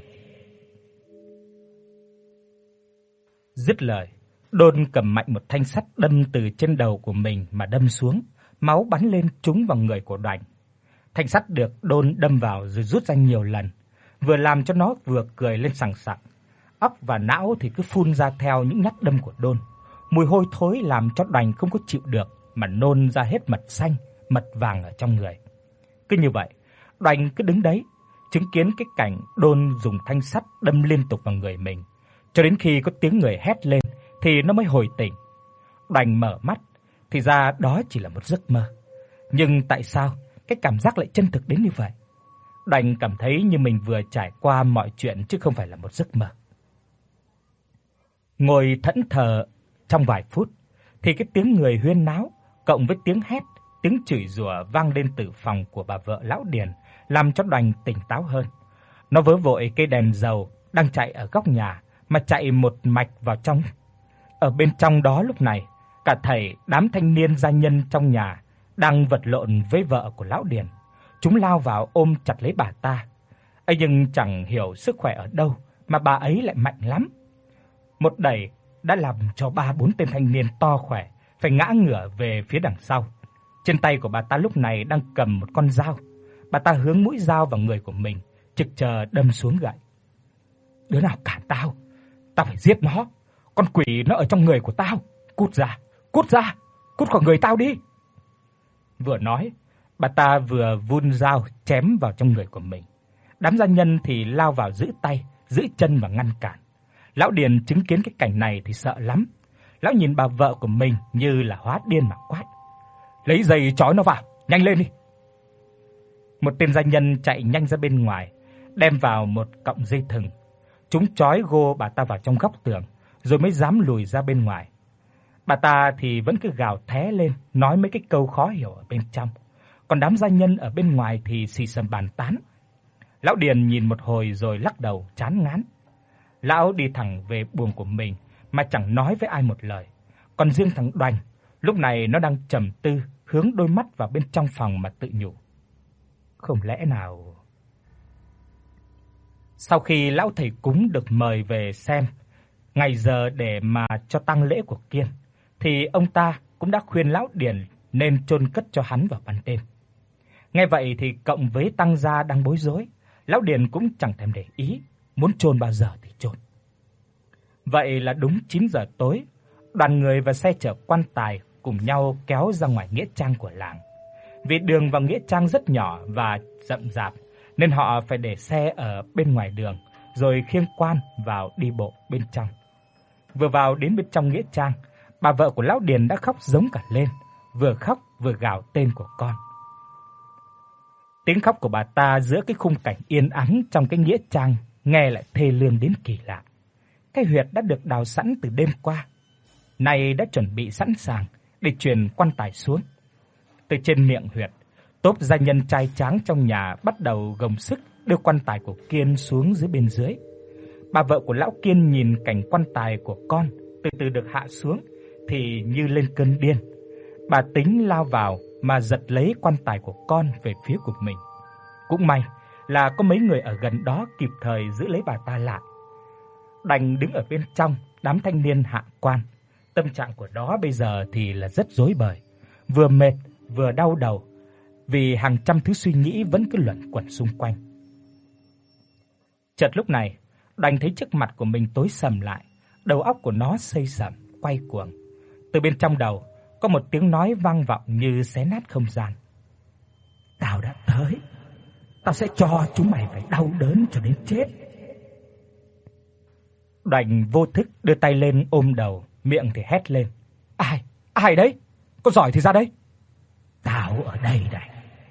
Dứt lời, Đôn cầm mạnh một thanh sắt đâm từ trên đầu của mình mà đâm xuống, máu bắn lên trúng vào người của Đoành. Thanh sắt được Đôn đâm vào rồi rút ra nhiều lần, vừa làm cho nó vừa cười lên sằng sặc. Óc và não thì cứ phun ra theo những nhát đâm của Đôn. Mùi hôi thối làm cho Đoành không có chịu được mà nôn ra hết mật xanh, mật vàng ở trong người. Cứ như vậy, Đoành cứ đứng đấy, chứng kiến cái cảnh Đôn dùng thanh sắt đâm liên tục vào người mình, cho đến khi có tiếng người hét lên thì nó mới hồi tỉnh. Đoành mở mắt, thì ra đó chỉ là một giấc mơ. Nhưng tại sao cái cảm giác lại chân thực đến như vậy? Đoành cảm thấy như mình vừa trải qua mọi chuyện chứ không phải là một giấc mơ. Ngồi thẫn thờ trong vài phút thì cái tiếng người huyên náo cộng với tiếng hét, tiếng chửi rủa vang lên từ phòng của bà vợ lão Điền, làm cho Đoành tỉnh táo hơn. Nó vớ vội cây đèn dầu đang chạy ở góc nhà mà chạy một mạch vào trong. Ở bên trong đó lúc này, cả thảy đám thanh niên gia nhân trong nhà đang vật lộn với vợ của lão Điền. Chúng lao vào ôm chặt lấy bà ta. ấy nhưng chẳng hiểu sức khỏe ở đâu mà bà ấy lại mạnh lắm. Một đẩy đã làm cho ba bốn tên thanh niên to khỏe phải ngã ngửa về phía đằng sau. Trên tay của bà ta lúc này đang cầm một con dao. Bà ta hướng mũi dao vào người của mình, trực chờ đâm xuống gậy. Đứa nào cản tao, tao phải giết nó. Con quỷ nó ở trong người của tao. Cút ra, cút ra, cút khỏi người tao đi. Vừa nói, bà ta vừa vun dao chém vào trong người của mình. Đám gia nhân thì lao vào giữ tay, giữ chân và ngăn cản. Lão Điền chứng kiến cái cảnh này thì sợ lắm. Lão nhìn bà vợ của mình như là hóa điên mà quát: "Lấy dây trói nó vào, nhanh lên đi." Một tên gia nhân chạy nhanh ra bên ngoài, đem vào một cọng dây thừng. Chúng trói gô bà ta vào trong góc tường, rồi mới dám lùi ra bên ngoài. Bà ta thì vẫn cứ gào thé lên, nói mấy cái câu khó hiểu ở bên trong. Còn đám gia nhân ở bên ngoài thì xì xầm bàn tán. Lão Điền nhìn một hồi rồi lắc đầu chán ngán. Lão đi thẳng về buồng của mình mà chẳng nói với ai một lời. Còn riêng thằng Đoành, lúc này nó đang trầm tư, hướng đôi mắt vào bên trong phòng mà tự nhủ: không lẽ nào... Sau khi lão thầy cúng được mời về xem ngày giờ để mà cho tang lễ của Kiên, thì ông ta cũng đã khuyên lão Điền nên chôn cất cho hắn vào ban đêm. Nghe vậy thì cộng với tăng gia đang bối rối, lão Điền cũng chẳng thèm để ý, muốn chôn bao giờ thì chôn. Vậy là đúng chín giờ tối, đoàn người và xe chở quan tài cùng nhau kéo ra ngoài nghĩa trang của làng. Vì đường vào nghĩa trang rất nhỏ và rậm rạp nên họ phải để xe ở bên ngoài đường rồi khiêng quan vào đi bộ bên trong. Vừa vào đến bên trong nghĩa trang, bà vợ của lão Điền đã khóc rống cả lên, vừa khóc vừa gào tên của con. Tiếng khóc của bà ta giữa cái khung cảnh yên ắng trong cái nghĩa trang nghe lại thê lương đến kỳ lạ. Cái huyệt đã được đào sẵn từ đêm qua, nay đã chuẩn bị sẵn sàng để truyền quan tài xuống. Từ trên miệng huyệt, tốp gia nhân trai tráng trong nhà bắt đầu gồng sức đưa quan tài của Kiên xuống dưới bên dưới. Bà vợ của lão Kiên nhìn cảnh quan tài của con từ từ được hạ xuống thì như lên cơn điên. Bà tính lao vào mà giật lấy quan tài của con về phía của mình. Cũng may là có mấy người ở gần đó kịp thời giữ lấy bà ta lại. Đành đứng ở bên trong đám thanh niên hạ quan. Tâm trạng của đó bây giờ thì là rất rối bời, vừa mệt vừa đau đầu, vì hàng trăm thứ suy nghĩ vẫn cứ luẩn quẩn xung quanh. Chợt lúc này, Đành thấy trước mặt của mình tối sầm lại, đầu óc của nó xây sẩm, quay cuồng. Từ bên trong đầu có một tiếng nói vang vọng như xé nát không gian. Tao đã tới, tao sẽ cho chúng mày phải đau đớn cho đến chết. Đành vô thức đưa tay lên ôm đầu, miệng thì hét lên. Ai? Ai đấy? Có giỏi thì ra đây. Tao ở đây đây.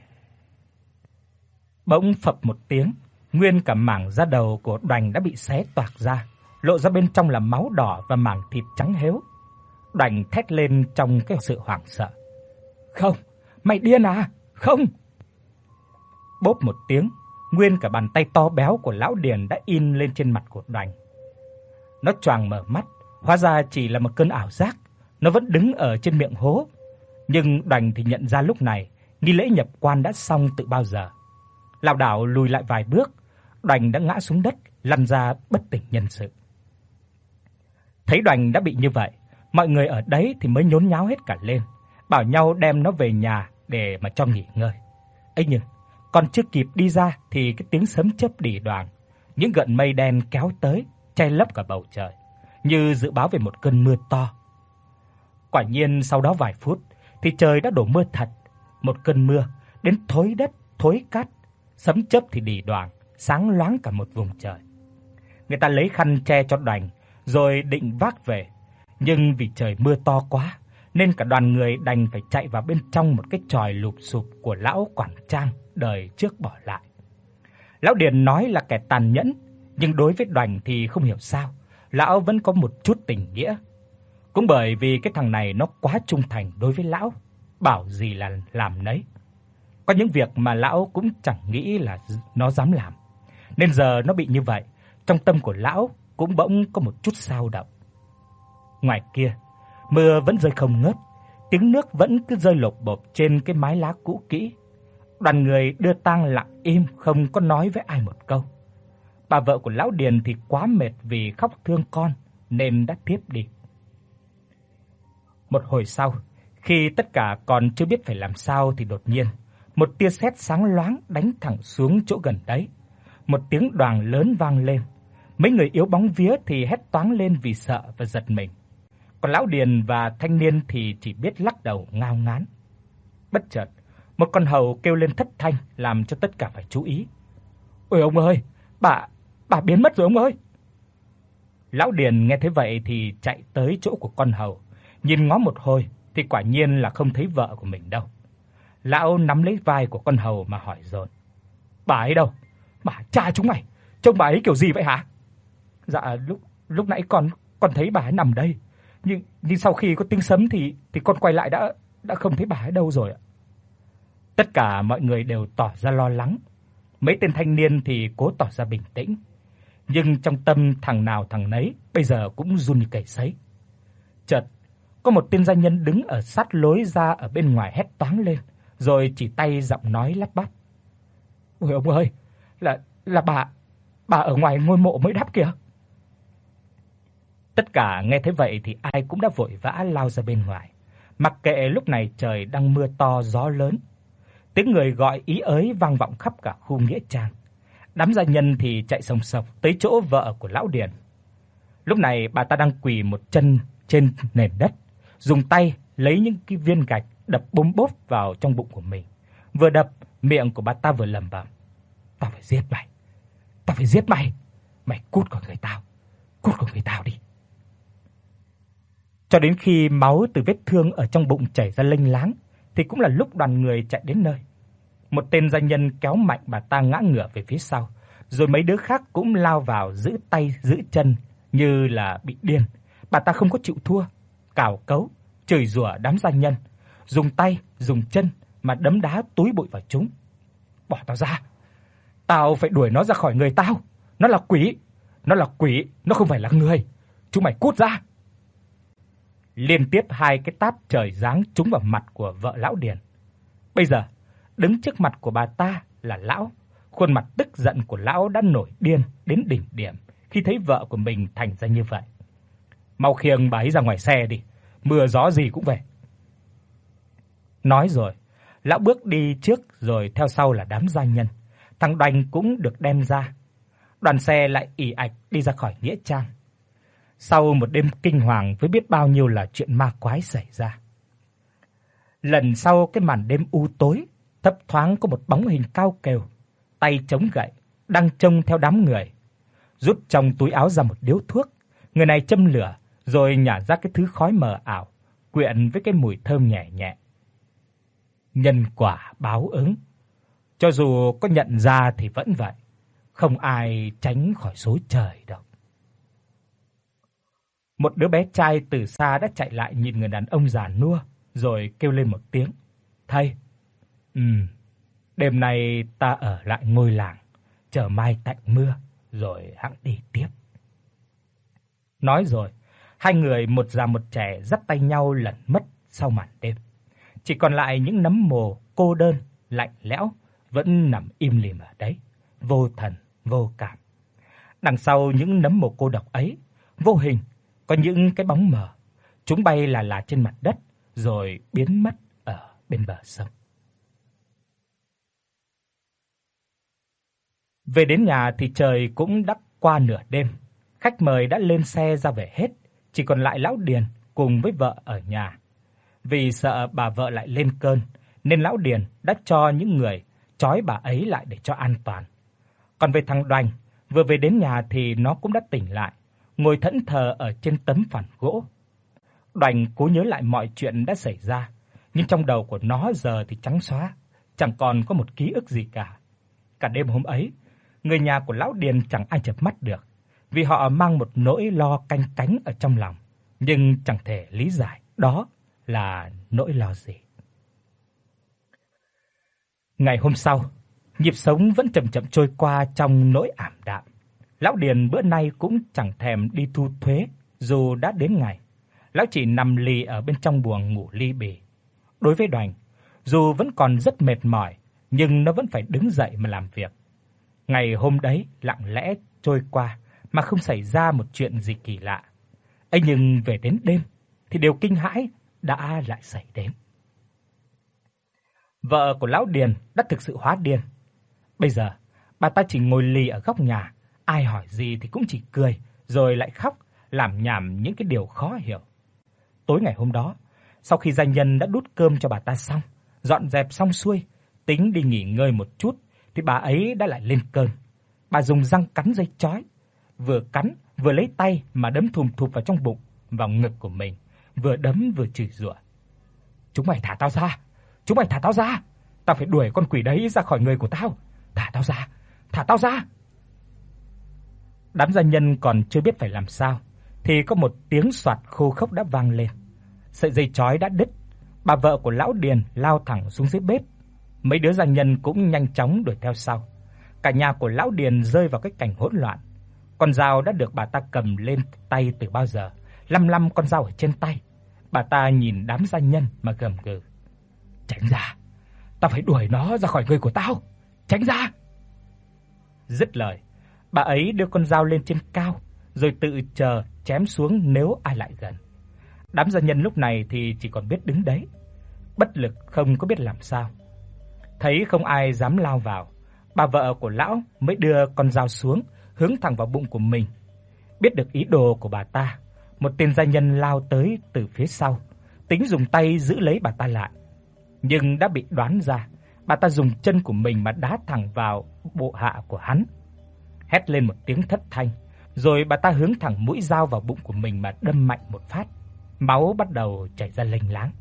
Bỗng phập một tiếng, nguyên cả mảng da đầu của Đành đã bị xé toạc ra, lộ ra bên trong là máu đỏ và mảng thịt trắng héo. Đành thét lên trong cái sự hoảng sợ. Không, mày điên à? Không. Bốp một tiếng, nguyên cả bàn tay to béo của lão Điền đã in lên trên mặt của Đành. Nó choàng mở mắt, hóa ra chỉ là một cơn ảo giác, nó vẫn đứng ở trên miệng hố. Nhưng Đành thì nhận ra lúc này, nghi lễ nhập quan đã xong từ bao giờ. Lảo đảo lùi lại vài bước, Đành đã ngã xuống đất, lăn ra bất tỉnh nhân sự. Thấy Đành đã bị như vậy, mọi người ở đấy thì mới nhốn nháo hết cả lên, bảo nhau đem nó về nhà để mà cho nghỉ ngơi. Ấy nhưng còn chưa kịp đi ra thì cái tiếng sấm chớp đỉ đoàng, những gợn mây đen kéo tới, che lấp cả bầu trời, như dự báo về một cơn mưa to. Quả nhiên sau đó vài phút thì trời đã đổ mưa thật, một cơn mưa đến thối đất, thối cát, sấm chớp thì đỉ đoàng, sáng loáng cả một vùng trời. Người ta lấy khăn che cho Đành rồi định vác về, nhưng vì trời mưa to quá nên cả đoàn người đành phải chạy vào bên trong một cái chòi lụp xụp của lão quản trang đời trước bỏ lại. Lão Điền nói là kẻ tàn nhẫn, nhưng đối với Đành thì không hiểu sao, lão vẫn có một chút tình nghĩa. Cũng bởi vì cái thằng này nó quá trung thành đối với lão, bảo gì là làm nấy. Có những việc mà lão cũng chẳng nghĩ là nó dám làm. Nên giờ nó bị như vậy, trong tâm của lão cũng bỗng có một chút xao động. Ngoài kia, mưa vẫn rơi không ngớt, tiếng nước vẫn cứ rơi lộp bộp trên cái mái lá cũ kỹ. Đoàn người đưa tang lặng im, không có nói với ai một câu. Bà vợ của lão Điền thì quá mệt vì khóc thương con nên đã thiếp đi. Một hồi sau, khi tất cả còn chưa biết phải làm sao thì đột nhiên, một tia sét sáng loáng đánh thẳng xuống chỗ gần đấy. Một tiếng đoàng lớn vang lên. Mấy người yếu bóng vía thì hét toáng lên vì sợ và giật mình. Còn lão Điền và thanh niên thì chỉ biết lắc đầu ngao ngán. Bất chợt, một con hầu kêu lên thất thanh làm cho tất cả phải chú ý. "Ôi ông ơi, bà bà biến mất rồi ông ơi." Lão Điền nghe thấy vậy thì chạy tới chỗ của con hầu, nhìn ngó một hồi thì quả nhiên là không thấy vợ của mình đâu. Lão nắm lấy vai của con hầu mà hỏi dồn: "Bà ấy đâu? Bà cha chúng mày, trông bà ấy kiểu gì vậy hả?" "Dạ lúc lúc nãy con con thấy bà ấy nằm đây, nhưng nhưng sau khi có tiếng sấm thì thì con quay lại đã đã không thấy bà ấy đâu rồi ạ." Tất cả mọi người đều tỏ ra lo lắng. Mấy tên thanh niên thì cố tỏ ra bình tĩnh, nhưng trong tâm thằng nào thằng nấy bây giờ cũng run như cầy sấy. Chợt, có một tên gia nhân đứng ở sát lối ra ở bên ngoài hét toáng lên, rồi chỉ tay giọng nói lắp bắp: "Ôi ông ơi, là là bà bà ở ngoài ngôi mộ mới đáp kìa." Tất cả nghe thấy vậy thì ai cũng đã vội vã lao ra bên ngoài, mặc kệ lúc này trời đang mưa to gió lớn. Tiếng người gọi ý ới vang vọng khắp cả khu nghĩa trang. Đám gia nhân thì chạy sồng sộc tới chỗ vợ của lão Điền. Lúc này bà ta đang quỳ một chân trên nền đất, dùng tay lấy những cái viên gạch đập bốm bốp vào trong bụng của mình. Vừa đập, miệng của bà ta vừa lẩm bẩm: "Tao phải giết mày. Tao phải giết mày. Mày cút khỏi người tao. Cút khỏi người tao đi." Cho đến khi máu từ vết thương ở trong bụng chảy ra lênh láng thì cũng là lúc đoàn người chạy đến nơi. Một tên gia nhân kéo mạnh bà ta ngã ngửa về phía sau, rồi mấy đứa khác cũng lao vào giữ tay giữ chân như là bị điên. Bà ta không có chịu thua, cào cấu, chửi rủa đám gia nhân, dùng tay, dùng chân mà đấm đá túi bụi vào chúng. "Bỏ tao ra. Tao phải đuổi nó ra khỏi người tao. Nó là quỷ, nó là quỷ, nó không phải là người. Chúng mày cút ra." Liên tiếp hai cái tát trời giáng trúng vào mặt của vợ lão Điền. Bây giờ, đứng trước mặt của bà ta là lão, khuôn mặt tức giận của lão đã nổi điên đến đỉnh điểm khi thấy vợ của mình thành ra như vậy. "Mau khiêng bà ấy ra ngoài xe đi, mưa gió gì cũng về." Nói rồi, lão bước đi trước rồi theo sau là đám gia nhân. Thằng Đoành cũng được đem ra. Đoàn xe lại ì ạch đi ra khỏi nghĩa trang. Sau một đêm kinh hoàng với biết bao nhiêu là chuyện ma quái xảy ra. Lần sau cái màn đêm u tối, thấp thoáng có một bóng hình cao kèo, tay chống gậy, đang trông theo đám người. Rút trong túi áo ra một điếu thuốc, người này châm lửa rồi nhả ra cái thứ khói mờ ảo, quyện với cái mùi thơm nhẹ nhẹ. Nhân quả báo ứng, cho dù có nhận ra thì vẫn vậy, không ai tránh khỏi số trời đâu. Một đứa bé trai từ xa đã chạy lại nhìn người đàn ông già nua rồi kêu lên một tiếng: "Thầy, ừm, đêm nay ta ở lại ngôi làng, chờ mai tạnh mưa rồi hẵng đi tiếp." Nói rồi, hai người một già một trẻ dắt tay nhau lẩn mất sau màn đêm. Chỉ còn lại những nấm mồ cô đơn, lạnh lẽo vẫn nằm im lìm ở đấy, vô thần, vô cảm. Đằng sau những nấm mồ cô độc ấy, vô hình có những cái bóng mờ, chúng bay là là trên mặt đất rồi biến mất ở bên bờ sông. Về đến nhà thì trời cũng đã qua nửa đêm. Khách mời đã lên xe ra về hết, chỉ còn lại lão Điền cùng với vợ ở nhà. Vì sợ bà vợ lại lên cơn nên lão Điền đã cho những người trói bà ấy lại để cho an toàn. Còn về thằng Đoành, vừa về đến nhà thì nó cũng đã tỉnh lại, ngồi thẫn thờ ở trên tấm phản gỗ. Đoành cố nhớ lại mọi chuyện đã xảy ra, nhưng trong đầu của nó giờ thì trắng xóa, chẳng còn có một ký ức gì cả. Cả đêm hôm ấy, người nhà của lão Điền chẳng ai chợp mắt được, vì họ mang một nỗi lo canh cánh ở trong lòng, nhưng chẳng thể lý giải đó là nỗi lo gì. Ngày hôm sau, nhịp sống vẫn chậm chậm trôi qua trong nỗi ảm đạm. Lão Điền bữa nay cũng chẳng thèm đi thu thuế, dù đã đến ngày. Lão chỉ nằm lì ở bên trong buồng ngủ li bì. Đối với Đoành, dù vẫn còn rất mệt mỏi, nhưng nó vẫn phải đứng dậy mà làm việc. Ngày hôm đấy lặng lẽ trôi qua mà không xảy ra một chuyện gì kỳ lạ. Ấy nhưng về đến đêm thì điều kinh hãi đã lại xảy đến. Vợ của lão Điền đã thực sự hóa điên. Bây giờ, bà ta chỉ ngồi lì ở góc nhà, ai hỏi gì thì cũng chỉ cười rồi lại khóc, làm nhảm những cái điều khó hiểu. Tối ngày hôm đó, sau khi gia nhân đã đút cơm cho bà ta xong, dọn dẹp xong xuôi, tính đi nghỉ ngơi một chút thì bà ấy đã lại lên cơn. Bà dùng răng cắn dây trói, vừa cắn vừa lấy tay mà đấm thùm thụp vào trong bụng, vào ngực của mình, vừa đấm vừa chửi rủa. "Chúng mày thả tao ra, chúng mày thả tao ra, tao phải đuổi con quỷ đấy ra khỏi người của tao, thả tao ra, thả tao ra." Đám gia nhân còn chưa biết phải làm sao thì có một tiếng xoạt khô khốc đã vang lên. Sợi dây trói đã đứt, bà vợ của lão Điền lao thẳng xuống dưới bếp. Mấy đứa gia nhân cũng nhanh chóng đuổi theo sau. Cả nhà của lão Điền rơi vào cái cảnh hỗn loạn. Con dao đã được bà ta cầm lên tay từ bao giờ, lăm lăm con dao ở trên tay. Bà ta nhìn đám gia nhân mà gầm gừ: "Tránh ra, tao phải đuổi nó ra khỏi người của tao, tránh ra." Dứt lời, bà ấy đưa con dao lên trên cao, rồi tự chờ chém xuống nếu ai lại gần. Đám gia nhân lúc này thì chỉ còn biết đứng đấy, bất lực không có biết làm sao. Thấy không ai dám lao vào, bà vợ của lão mới đưa con dao xuống, hướng thẳng vào bụng của mình. Biết được ý đồ của bà ta, một tên gia nhân lao tới từ phía sau, tính dùng tay giữ lấy bà ta lại, nhưng đã bị đoán ra. Bà ta dùng chân của mình mà đá thẳng vào bộ hạ của hắn. Hét lên một tiếng thất thanh, rồi bà ta hướng thẳng mũi dao vào bụng của mình mà đâm mạnh một phát. Máu bắt đầu chảy ra lênh láng.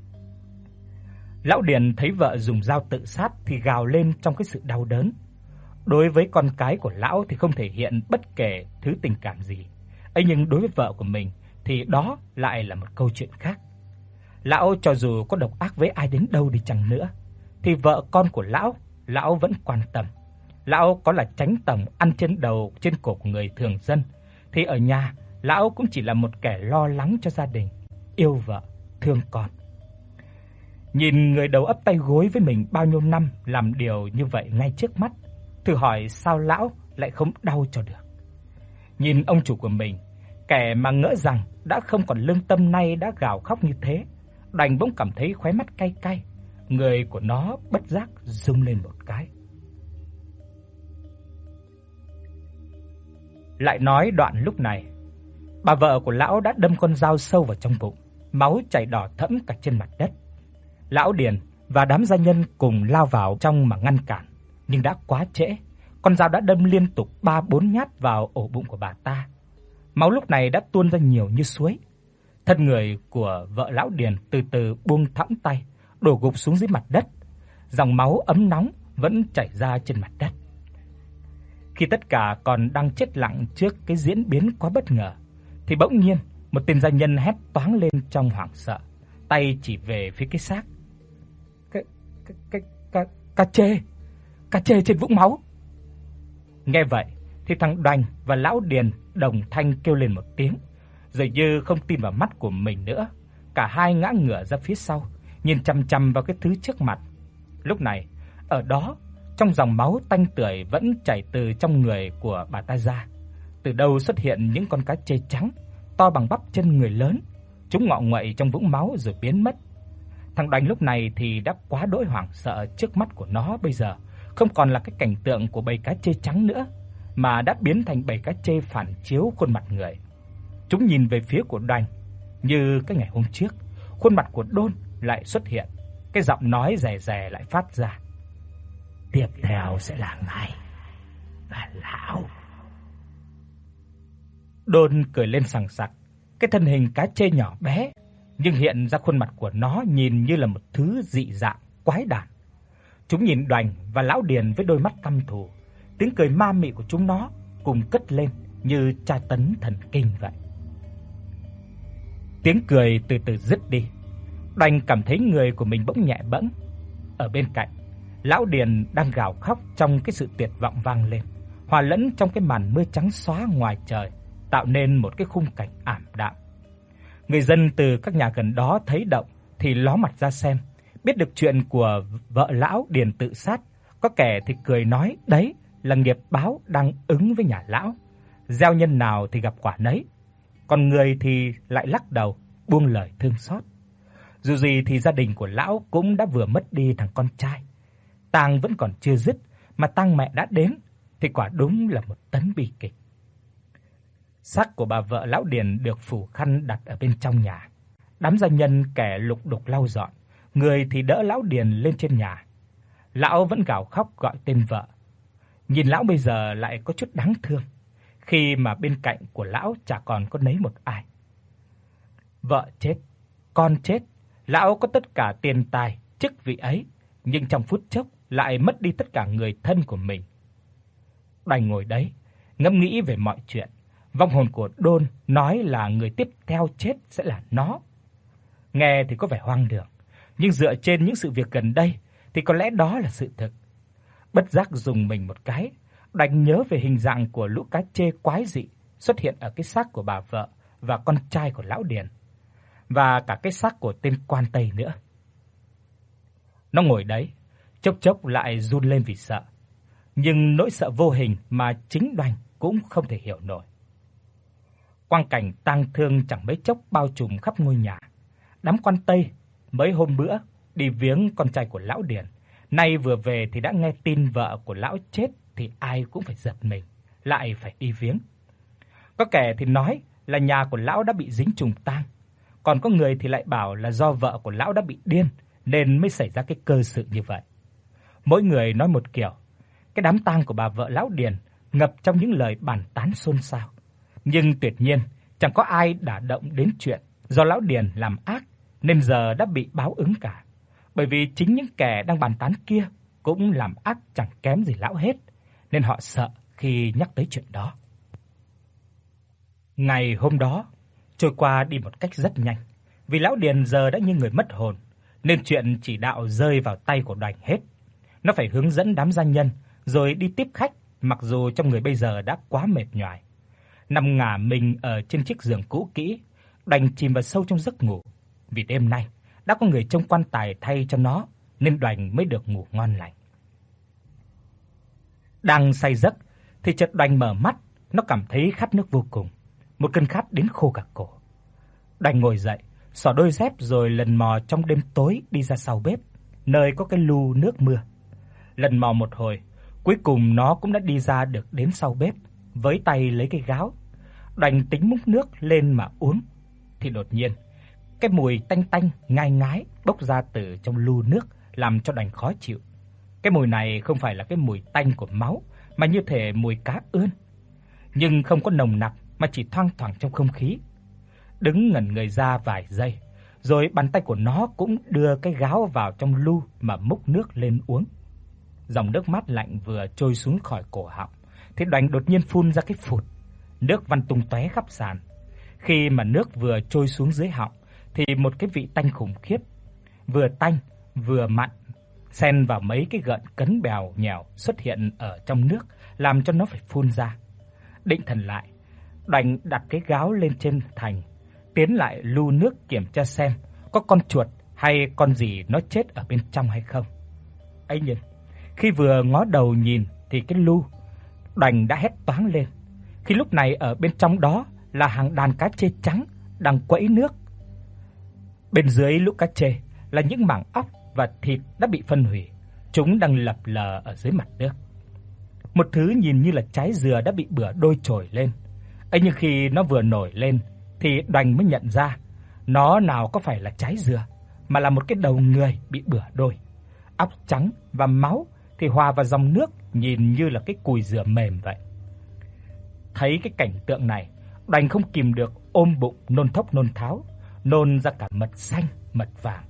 Lão Điền thấy vợ dùng dao tự sát thì gào lên trong cái sự đau đớn. Đối với con cái của lão thì không thể hiện bất kể thứ tình cảm gì, ấy nhưng đối với vợ của mình thì đó lại là một câu chuyện khác. Lão cho dù có độc ác với ai đến đâu đi chăng nữa thì vợ con của lão, lão vẫn quan tâm. Lão có là chánh tổng ăn trên đầu trên cổ của người thường dân thì ở nhà lão cũng chỉ là một kẻ lo lắng cho gia đình, yêu vợ, thương con. Nhìn người đầu ấp tay gối với mình bao nhiêu năm làm điều như vậy ngay trước mắt, thử hỏi sao lão lại không đau cho được. Nhìn ông chủ của mình, kẻ mà ngỡ rằng đã không còn lương tâm nay đã gào khóc như thế, Đành bỗng cảm thấy khóe mắt cay cay, người của nó bất giác rung lên một cái. Lại nói đoạn lúc này, bà vợ của lão đã đâm con dao sâu vào trong bụng, máu chảy đỏ thẫm cả trên mặt đất. Lão Điền và đám gia nhân cùng lao vào trong mà ngăn cản, nhưng đã quá trễ. Con dao đã đâm liên tục ba bốn nhát vào ổ bụng của bà ta. Máu lúc này đã tuôn ra nhiều như suối. Thân người của vợ lão Điền từ từ buông thõng tay, đổ gục xuống dưới mặt đất. Dòng máu ấm nóng vẫn chảy ra trên mặt đất. Khi tất cả còn đang chết lặng trước cái diễn biến quá bất ngờ, thì bỗng nhiên một tên gia nhân hét toáng lên trong hoảng sợ, tay chỉ về phía cái xác. Cái cái cái cá cá chê, cá chê trên vũng máu. Nghe vậy thì thằng Đoành và lão Điền đồng thanh kêu lên một tiếng, rồi như không tin vào mắt của mình nữa, cả hai ngã ngửa ra phía sau, nhìn chằm chằm vào cái thứ trước mặt. Lúc này, ở đó, trong dòng máu tanh tưởi vẫn chảy từ trong người của bà ta ra, từ đâu xuất hiện những con cá trê trắng to bằng bắp chân người lớn, chúng ngọ nguậy trong vũng máu rồi biến mất. Thằng Đoành lúc này thì đã quá đỗi hoảng sợ, trước mắt của nó bây giờ không còn là cái cảnh tượng của bầy cá trê trắng nữa, mà đã biến thành bầy cá trê phản chiếu khuôn mặt người. Chúng nhìn về phía của Đoành như cái ngày hôm trước, khuôn mặt của Đôn lại xuất hiện, cái giọng nói rè rè lại phát ra. Tiếp theo sẽ là mày và lão. Đôn cười lên sằng sặc, cái thân hình cá trê nhỏ bé, nhưng hiện ra khuôn mặt của nó nhìn như là một thứ dị dạng, quái đản. Chúng nhìn Đoành và lão Điền với đôi mắt căm thù, tiếng cười ma mị của chúng nó cùng cất lên như tra tấn thần kinh vậy. Tiếng cười từ từ dứt đi. Đoành cảm thấy người của mình bỗng nhẹ bẫng. Ở bên cạnh, lão Điền đang gào khóc trong cái sự tuyệt vọng vang lên, hòa lẫn trong cái màn mưa trắng xóa ngoài trời, tạo nên một cái khung cảnh ảm đạm. Người dân từ các nhà gần đó thấy động thì ló mặt ra xem, biết được chuyện của vợ lão Điền tự sát, có kẻ thì cười nói đấy là nghiệp báo đang ứng với nhà lão, gieo nhân nào thì gặp quả nấy. Còn người thì lại lắc đầu, buông lời thương xót. Dù gì thì gia đình của lão cũng đã vừa mất đi thằng con trai. Tang vẫn còn chưa dứt mà tang mẹ đã đến thì quả đúng là một tấn bi kịch. Xác của bà vợ lão Điền được phủ khăn đặt ở bên trong nhà. Đám gia nhân kẻ lục đục lau dọn, người thì đỡ lão Điền lên trên nhà. Lão vẫn gào khóc gọi tên vợ. Nhìn lão bây giờ lại có chút đáng thương, khi mà bên cạnh của lão chả còn có nấy một ai. Vợ chết, con chết, lão có tất cả tiền tài, chức vị ấy, nhưng trong phút chốc lại mất đi tất cả người thân của mình. Đành ngồi đấy, ngẫm nghĩ về mọi chuyện. Vong hồn của Đôn nói là người tiếp theo chết sẽ là nó. Nghe thì có vẻ hoang đường, nhưng dựa trên những sự việc gần đây thì có lẽ đó là sự thực. Bất giác dùng mình một cái, Đành nhớ về hình dạng của lũ cá trê quái dị xuất hiện ở cái xác của bà vợ và con trai của lão Điền, và cả cái xác của tên quan Tây nữa. Nó ngồi đấy, chốc chốc lại run lên vì sợ, nhưng nỗi sợ vô hình mà chính Đoành cũng không thể hiểu nổi. Quang cảnh tang thương chẳng mấy chốc bao trùm khắp ngôi nhà. Đám quan Tây mới hôm bữa đi viếng con trai của lão Điền, nay vừa về thì đã nghe tin vợ của lão chết thì ai cũng phải giật mình, lại phải đi viếng. Có kẻ thì nói là nhà của lão đã bị dính trùng tang, còn có người thì lại bảo là do vợ của lão đã bị điên nên mới xảy ra cái cơ sự như vậy. Mỗi người nói một kiểu. Cái đám tang của bà vợ lão Điền ngập trong những lời bàn tán xôn xao, nhưng tuyệt nhiên chẳng có ai đả động đến chuyện do lão Điền làm ác nên giờ đã bị báo ứng cả. Bởi vì chính những kẻ đang bàn tán kia cũng làm ác chẳng kém gì lão hết, nên họ sợ khi nhắc tới chuyện đó. Ngày hôm đó trôi qua đi một cách rất nhanh, vì lão Điền giờ đã như người mất hồn, nên chuyện chỉ đạo rơi vào tay của Đoành hết. Nó phải hướng dẫn đám gia nhân rồi đi tiếp khách, mặc dù trong người bây giờ đã quá mệt nhoài. Nằm ngả mình ở trên chiếc giường cũ kỹ, Đoành chìm vào sâu trong giấc ngủ, vì đêm nay đã có người trông quan tài thay cho nó nên Đoành mới được ngủ ngon lành. Đang say giấc thì chợt Đoành mở mắt, nó cảm thấy khát nước vô cùng, một cơn khát đến khô cả cổ. Đoành ngồi dậy, xỏ đôi dép rồi lần mò trong đêm tối đi ra sau bếp, nơi có cái lu nước mưa. Lần mò một hồi, cuối cùng nó cũng đã đi ra được đến sau bếp, với tay lấy cái gáo. Đoành tính múc nước lên mà uống thì đột nhiên, cái mùi tanh tanh ngai ngái bốc ra từ trong lu nước làm cho Đoành khó chịu. Cái mùi này không phải là cái mùi tanh của máu mà như thể mùi cá ươn, nhưng không có nồng nặc mà chỉ thoang thoảng trong không khí. Đứng ngẩn người ra vài giây, rồi bàn tay của nó cũng đưa cái gáo vào trong lu mà múc nước lên uống. Dòng nước mát lạnh vừa trôi xuống khỏi cổ họng thì Đoành đột nhiên phun ra cái phụt, nước văng tung tóe khắp sàn. Khi mà nước vừa trôi xuống dưới họng thì một cái vị tanh khủng khiếp, vừa tanh vừa mặn, xen vào mấy cái gợn cấn bèo nhèo xuất hiện ở trong nước, làm cho nó phải phun ra. Định thần lại, Đoành đặt cái gáo lên trên thành, tiến lại lu nước kiểm tra xem có con chuột hay con gì nó chết ở bên trong hay không. Ấy nhưng khi vừa ngó đầu nhìn thì cái lu, Đoành đã hét toáng lên. Khi lúc này ở bên trong đó là hàng đàn cá trê trắng đang quẫy nước. Bên dưới lũ cá trê là những mảng óc và thịt đã bị phân hủy, chúng đang lập lờ ở dưới mặt nước. Một thứ nhìn như là trái dừa đã bị bửa đôi trồi lên. Ấy nhưng khi nó vừa nổi lên thì Đoành mới nhận ra nó nào có phải là trái dừa, mà là một cái đầu người bị bửa đôi. Óc trắng và máu thì hòa vào dòng nước, nhìn như là cái cùi dừa mềm vậy. Thấy cái cảnh tượng này, Đoành không kìm được ôm bụng nôn thốc nôn tháo, nôn ra cả mật xanh, mật vàng.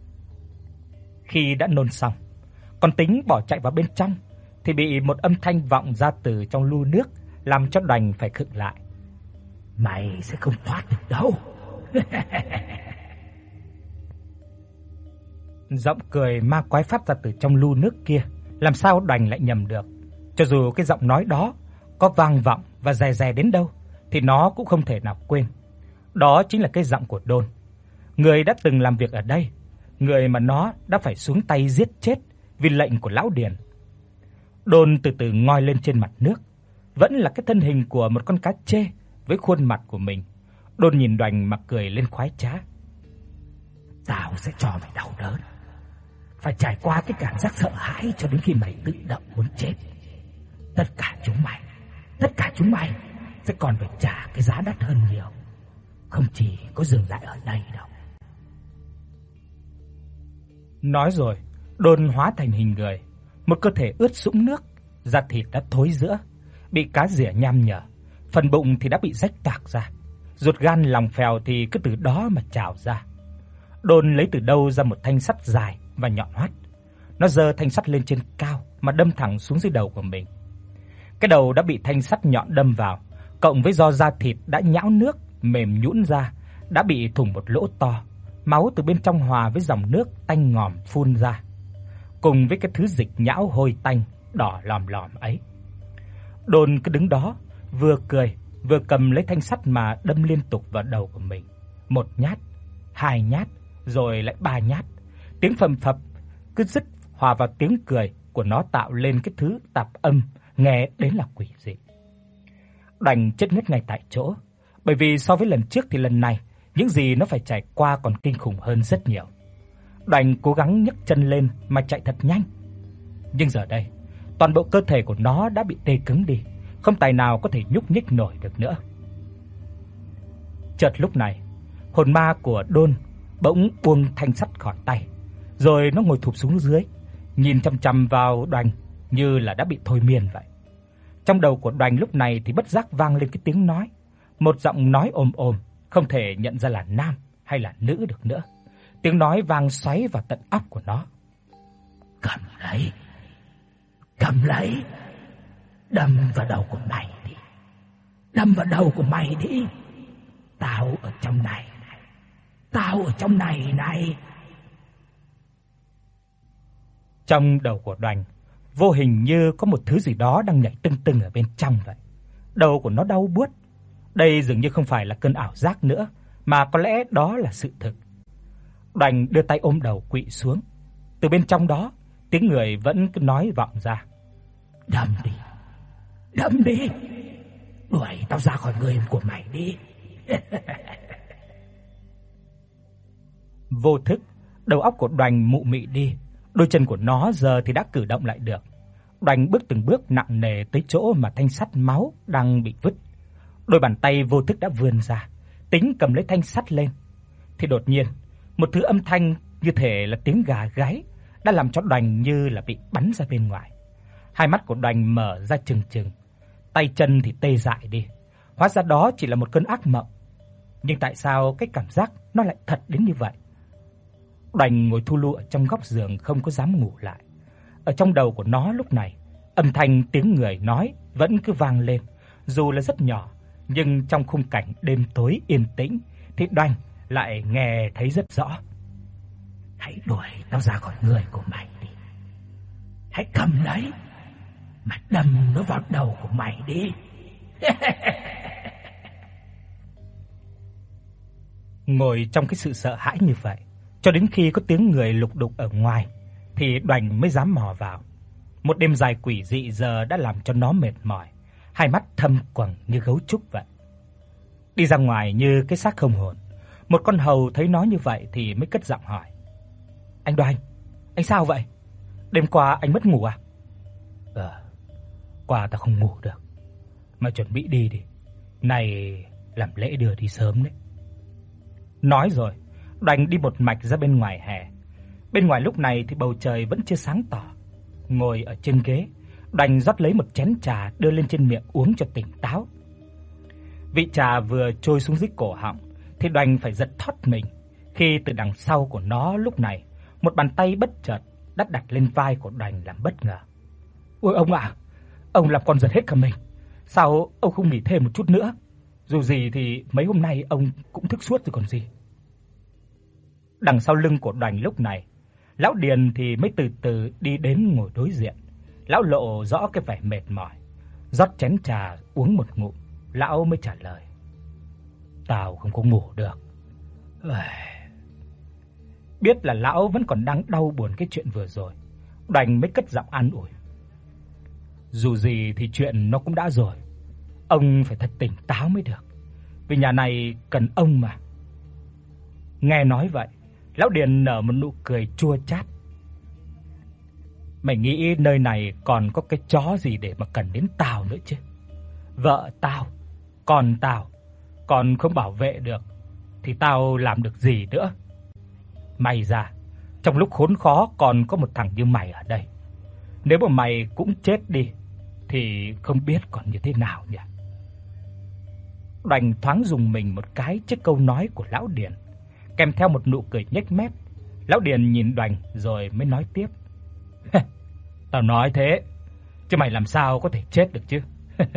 Khi đã nôn xong, còn tính bỏ chạy vào bên trong thì bị một âm thanh vọng ra từ trong lu nước, làm cho Đoành phải khựng lại. Mày sẽ không thoát được đâu. Giọng cười ma quái phát ra từ trong lu nước kia, làm sao Đoành lại nhầm được. Cho dù cái giọng nói đó có vang vọng và dè dè đến đâu thì nó cũng không thể nào quên. Đó chính là cái giọng của Đôn, người đã từng làm việc ở đây, người mà nó đã phải xuống tay giết chết vì lệnh của lão Điền. Đôn từ từ ngoi lên trên mặt nước, vẫn là cái thân hình của một con cá trê với khuôn mặt của mình. Đôn nhìn Đoành mà cười lên khoái trá. Tao sẽ cho mày đau đớn, phải trải qua cái cảm giác sợ hãi cho đến khi mày tự động muốn chết. Tất cả chúng mày, tất cả chúng mày sẽ còn phải trả cái giá đắt hơn nhiều, không chỉ có dừng lại ở đây đâu. Nói rồi, Đôn hóa thành hình người, một cơ thể ướt sũng nước, da thịt đã thối rữa, bị cá rỉa nham nhở, phần bụng thì đã bị rách toạc ra, ruột gan lòng phèo thì cứ từ đó mà trào ra. Đôn lấy từ đâu ra một thanh sắt dài và nhọn hoắt. Nó giơ thanh sắt lên trên cao mà đâm thẳng xuống dưới đầu của mình. Cái đầu đã bị thanh sắt nhọn đâm vào, cộng với do da thịt đã nhão nước, mềm nhũn ra, đã bị thủng một lỗ to, máu từ bên trong hòa với dòng nước tanh ngòm phun ra, cùng với cái thứ dịch nhão hôi tanh đỏ lòm lòm ấy. Đôn cứ đứng đó, vừa cười, vừa cầm lấy thanh sắt mà đâm liên tục vào đầu của mình. Một nhát, hai nhát, rồi lại ba nhát. Tiếng phầm phập cứ dứt hòa vào tiếng cười của nó, tạo lên cái thứ tạp âm nghe đến là quỷ dị. Đoành chết ngất ngay tại chỗ, bởi vì so với lần trước thì lần này những gì nó phải trải qua còn kinh khủng hơn rất nhiều. Đoành cố gắng nhấc chân lên mà chạy thật nhanh, nhưng giờ đây toàn bộ cơ thể của nó đã bị tê cứng đi, không tài nào có thể nhúc nhích nổi được nữa. Chợt lúc này, hồn ma của Đôn bỗng buông thanh sắt khỏi tay, rồi nó ngồi thụp xuống dưới, nhìn chằm chằm vào Đoành như là đã bị thôi miên vậy. Trong đầu của Đoành lúc này thì bất giác vang lên cái tiếng nói, một giọng nói ồm ồm, không thể nhận ra là nam hay là nữ được nữa. Tiếng nói vang xoáy vào tận óc của nó. Cầm lấy, cầm lấy, đâm vào đầu của mày đi, đâm vào đầu của mày đi. Tao ở trong này, tao ở trong này này. Trong đầu của Đoành vô hình như có một thứ gì đó đang nhảy tưng tưng ở bên trong vậy. Đầu của nó đau buốt. Đây dường như không phải là cơn ảo giác nữa, mà có lẽ đó là sự thực. Đoành đưa tay ôm đầu quỵ xuống. Từ bên trong đó, tiếng người vẫn cứ nói vọng ra. Đâm đi, đâm đi, đuổi tao ra khỏi người của mày đi. Vô thức, đầu óc của Đoành mụ mị đi, đôi chân của nó giờ thì đã cử động lại được. Đoành bước từng bước nặng nề tới chỗ mà thanh sắt máu đang bị vứt. Đôi bàn tay vô thức đã vươn ra, tính cầm lấy thanh sắt lên. Thì đột nhiên, một thứ âm thanh như thể là tiếng gà gáy đã làm cho Đoành như là bị bắn ra bên ngoài. Hai mắt của Đoành mở ra trừng trừng, tay chân thì tê dại đi. Hóa ra đó chỉ là một cơn ác mộng. Nhưng tại sao cái cảm giác nó lại thật đến như vậy? Đoành ngồi thu lu ở trong góc giường không có dám ngủ lại. Ở trong đầu của nó lúc này, âm thanh tiếng người nói vẫn cứ vang lên, dù là rất nhỏ, nhưng trong khung cảnh đêm tối yên tĩnh thì Đoành lại nghe thấy rất rõ. Hãy đuổi tao ra khỏi người của mày đi. Hãy cầm lấy mà đâm nó vào đầu của mày đi. Ngồi trong cái sự sợ hãi như vậy, cho đến khi có tiếng người lục đục ở ngoài thì Đoành mới dám mò vào. Một đêm dài quỷ dị giờ đã làm cho nó mệt mỏi, hai mắt thâm quầng như gấu trúc vậy. Đi ra ngoài như cái xác không hồn. Một con hầu thấy nó như vậy thì mới cất giọng hỏi: "Anh Đoành, anh sao vậy? Đêm qua anh mất ngủ à?" "Ờ, qua ta không ngủ được. Mà chuẩn bị đi đi. Này làm lễ đưa đi sớm đấy." Nói rồi, Đoành đi một mạch ra bên ngoài hè. Bên ngoài lúc này thì bầu trời vẫn chưa sáng tỏ. Ngồi ở trên ghế, Đoành rót lấy một chén trà đưa lên trên miệng uống cho tỉnh táo. Vị trà vừa trôi xuống dưới cổ họng thì Đoành phải giật thót mình khi từ đằng sau của nó lúc này, một bàn tay bất chợt đã đặt lên vai của Đoành làm bất ngờ. "Ôi ông ạ, à, ông làm con giật hết cả mình. Sao ông không nghỉ thêm một chút nữa? Dù gì thì mấy hôm nay ông cũng thức suốt rồi còn gì." Đằng sau lưng của Đoành lúc này, lão Điền thì mới từ từ đi đến ngồi đối diện. Lão lộ rõ cái vẻ mệt mỏi, rót chén trà uống một ngụm, lão mới trả lời: "Tao không có ngủ được." Biết là lão vẫn còn đang đau buồn cái chuyện vừa rồi, Đoành mới cất giọng an ủi: "Dù gì thì chuyện nó cũng đã rồi, ông phải thật tỉnh táo mới được, vì nhà này cần ông mà." Nghe nói vậy, lão Điền nở một nụ cười chua chát. "Mày nghĩ nơi này còn có cái chó gì để mà cần đến tao nữa chứ? Vợ tao, con tao còn không bảo vệ được thì tao làm được gì nữa? May ra trong lúc khốn khó còn có một thằng như mày ở đây. Nếu mà mày cũng chết đi thì không biết còn như thế nào nhỉ?" Đoành thoáng dùng mình một cái trước câu nói của lão Điền, kèm theo một nụ cười nhếch mép. Lão Điền nhìn Đoành rồi mới nói tiếp: "Tao nói thế, chứ mày làm sao có thể chết được chứ?"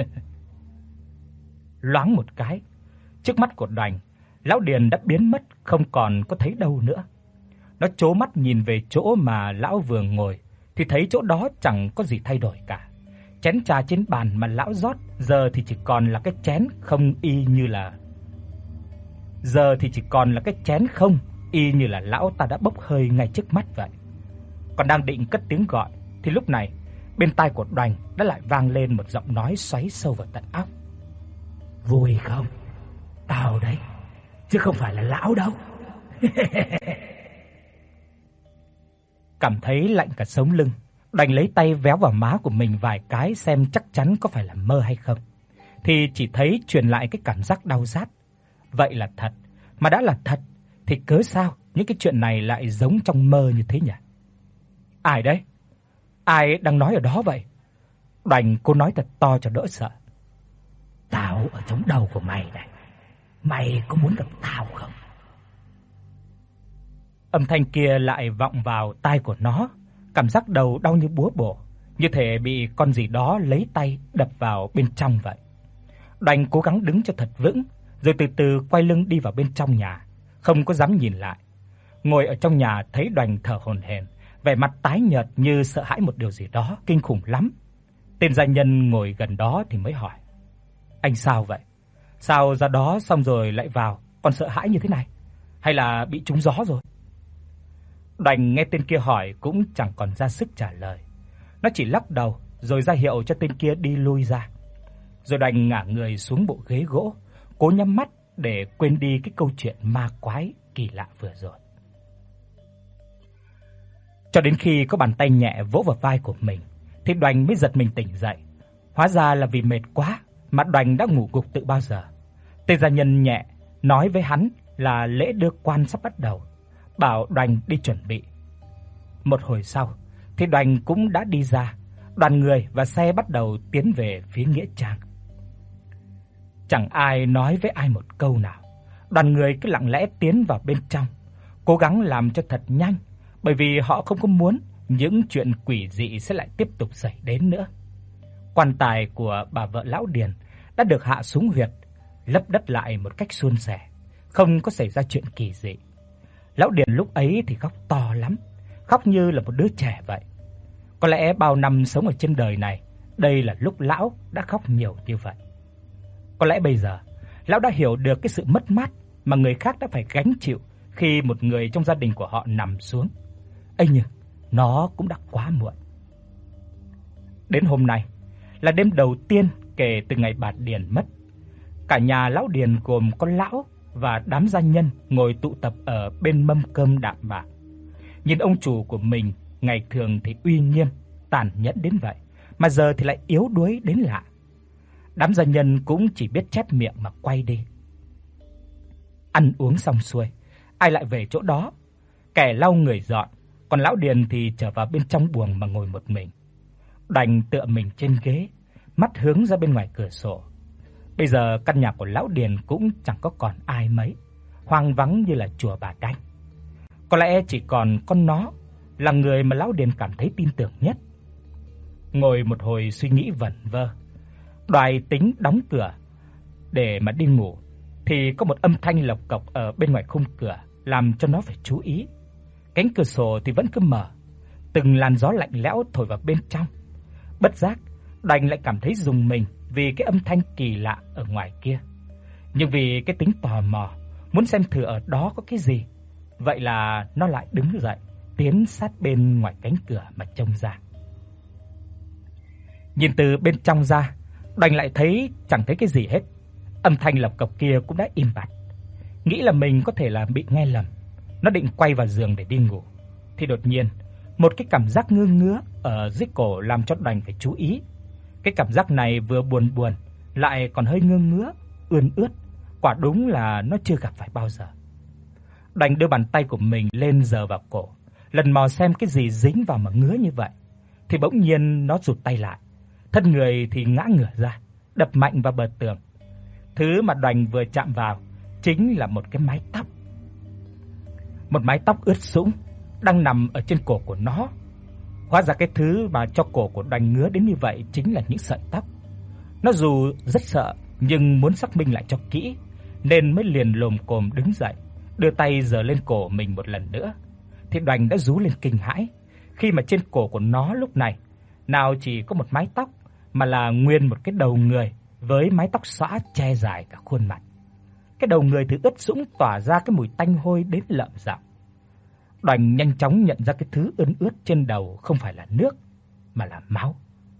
Loáng một cái, trước mắt của Đoành, lão Điền đã biến mất không còn có thấy đâu nữa. Nó trố mắt nhìn về chỗ mà lão vừa ngồi thì thấy chỗ đó chẳng có gì thay đổi cả. Chén trà trên bàn mà lão rót giờ thì chỉ còn là cái chén không y như là Giờ thì chỉ còn là cái chén không y như là lão ta đã bốc hơi ngay trước mắt vậy. Còn đang định cất tiếng gọi thì lúc này, bên tai của Đoành đã lại vang lên một giọng nói xoáy sâu vào tận óc: "Vui không? Tao đấy, chứ không phải là lão đâu." Cảm thấy lạnh cả sống lưng, Đoành lấy tay véo vào má của mình vài cái xem chắc chắn có phải là mơ hay không. Thì chỉ thấy truyền lại cái cảm giác đau rát. vậy là thật, mà đã là thật thì cớ sao những cái chuyện này lại giống trong mơ như thế nhỉ? Ai đấy? Ai đang nói ở đó vậy? Đành cô nói thật to cho đỡ sợ. Tao ở trong đầu của mày này. Mày có muốn gặp tao không? Âm thanh kia lại vọng vào tai của nó, cảm giác đầu đau như búa bổ, như thể bị con gì đó lấy tay đập vào bên trong vậy. Đành cố gắng đứng cho thật vững, rồi từ từ quay lưng đi vào bên trong nhà, không có dám nhìn lại. Ngồi ở trong nhà thấy Đoành thở hổn hển, vẻ mặt tái nhợt như sợ hãi một điều gì đó kinh khủng lắm. Tên gia nhân ngồi gần đó thì mới hỏi: "Anh sao vậy? Sao ra đó xong rồi lại vào, còn sợ hãi như thế này? Hay là bị trúng gió rồi?" Đoành nghe tên kia hỏi cũng chẳng còn ra sức trả lời. Nó chỉ lắc đầu rồi ra hiệu cho tên kia đi lui ra. Rồi Đoành ngả người xuống bộ ghế gỗ, cố nhắm mắt để quên đi cái câu chuyện ma quái kỳ lạ vừa rồi. Cho đến khi có bàn tay nhẹ vỗ vào vai của mình thì Đoành mới giật mình tỉnh dậy. Hóa ra là vì mệt quá mà Đoành đã ngủ gục từ bao giờ. Tên gia nhân nhẹ nói với hắn là lễ đưa quan sắp bắt đầu, bảo Đoành đi chuẩn bị. Một hồi sau thì Đoành cũng đã đi ra, đoàn người và xe bắt đầu tiến về phía nghĩa trang. Chẳng ai nói với ai một câu nào. Đoàn người cứ lặng lẽ tiến vào bên trong, cố gắng làm cho thật nhanh, bởi vì họ không có muốn những chuyện quỷ dị sẽ lại tiếp tục xảy đến nữa. Quan tài của bà vợ lão Điền đã được hạ xuống huyệt, lấp đất lại một cách suôn sẻ, không có xảy ra chuyện kỳ dị. Lão Điền lúc ấy thì khóc to lắm, khóc như là một đứa trẻ vậy. Có lẽ bao năm sống ở trên đời này, đây là lúc lão đã khóc nhiều như vậy. Có lẽ bây giờ, lão đã hiểu được cái sự mất mát mà người khác đã phải gánh chịu khi một người trong gia đình của họ nằm xuống. Ấy nhưng, nó cũng đã quá muộn. Đến hôm nay là đêm đầu tiên kể từ ngày bà Điền mất. Cả nhà lão Điền gồm có lão và đám gia nhân ngồi tụ tập ở bên mâm cơm đạm bạc. Nhìn ông chủ của mình ngày thường thì uy nghiêm, tàn nhẫn đến vậy, mà giờ thì lại yếu đuối đến lạ. Đám gia nhân cũng chỉ biết chép miệng mà quay đi. Ăn uống xong xuôi, ai lại về chỗ đó, kẻ lau người dọn, còn lão Điền thì trở vào bên trong buồng mà ngồi một mình. Đành tựa mình trên ghế, mắt hướng ra bên ngoài cửa sổ. Bây giờ căn nhà của lão Điền cũng chẳng có còn ai mấy, hoang vắng như là chùa Bà Đanh. Có lẽ chỉ còn con nó là người mà lão Điền cảm thấy tin tưởng nhất. Ngồi một hồi suy nghĩ vẩn vơ, Đoài tính đóng cửa để mà đi ngủ thì có một âm thanh lộc cộc ở bên ngoài khung cửa làm cho nó phải chú ý. Cánh cửa sổ thì vẫn cứ mở, từng làn gió lạnh lẽo thổi vào bên trong. Bất giác, Đành lại cảm thấy rùng mình vì cái âm thanh kỳ lạ ở ngoài kia. Nhưng vì cái tính tò mò, muốn xem thử ở đó có cái gì, vậy là nó lại đứng dậy, tiến sát bên ngoài cánh cửa mà trông ra. Nhìn từ bên trong ra, Đành lại thấy chẳng thấy cái gì hết. Âm thanh lộc cộc kia cũng đã im bặt. Nghĩ là mình có thể là bị nghe lầm, nó định quay vào giường để đi ngủ thì đột nhiên, một cái cảm giác ngứa ngứa ở dưới cổ làm cho Đành phải chú ý. Cái cảm giác này vừa buồn buồn lại còn hơi ngứa ngứa, ươn ướt, quả đúng là nó chưa gặp phải bao giờ. Đành đưa bàn tay của mình lên sờ vào cổ, lần mò xem cái gì dính vào mà ngứa như vậy, thì bỗng nhiên nó rụt tay lại, thân người thì ngã ngửa ra, đập mạnh vào bờ tường. Thứ mà Đành vừa chạm vào chính là một cái mái tóc. Một mái tóc ướt sũng đang nằm ở trên cổ của nó. Hóa ra cái thứ mà cho cổ của Đành ngứa đến như vậy chính là những sợi tóc. Nó dù rất sợ nhưng muốn xác minh lại cho kỹ nên mới liền lồm cồm đứng dậy, đưa tay giở lên cổ mình một lần nữa. Thì Đành đã rú lên kinh hãi khi mà trên cổ của nó lúc này nào chỉ có một mái tóc mà là nguyên một cái đầu người với mái tóc xõa che dài cả khuôn mặt. Cái đầu người thì ướt sũng tỏa ra cái mùi tanh hôi đến lợm giọng. Đành nhanh chóng nhận ra cái thứ ươn ướt trên đầu không phải là nước mà là máu.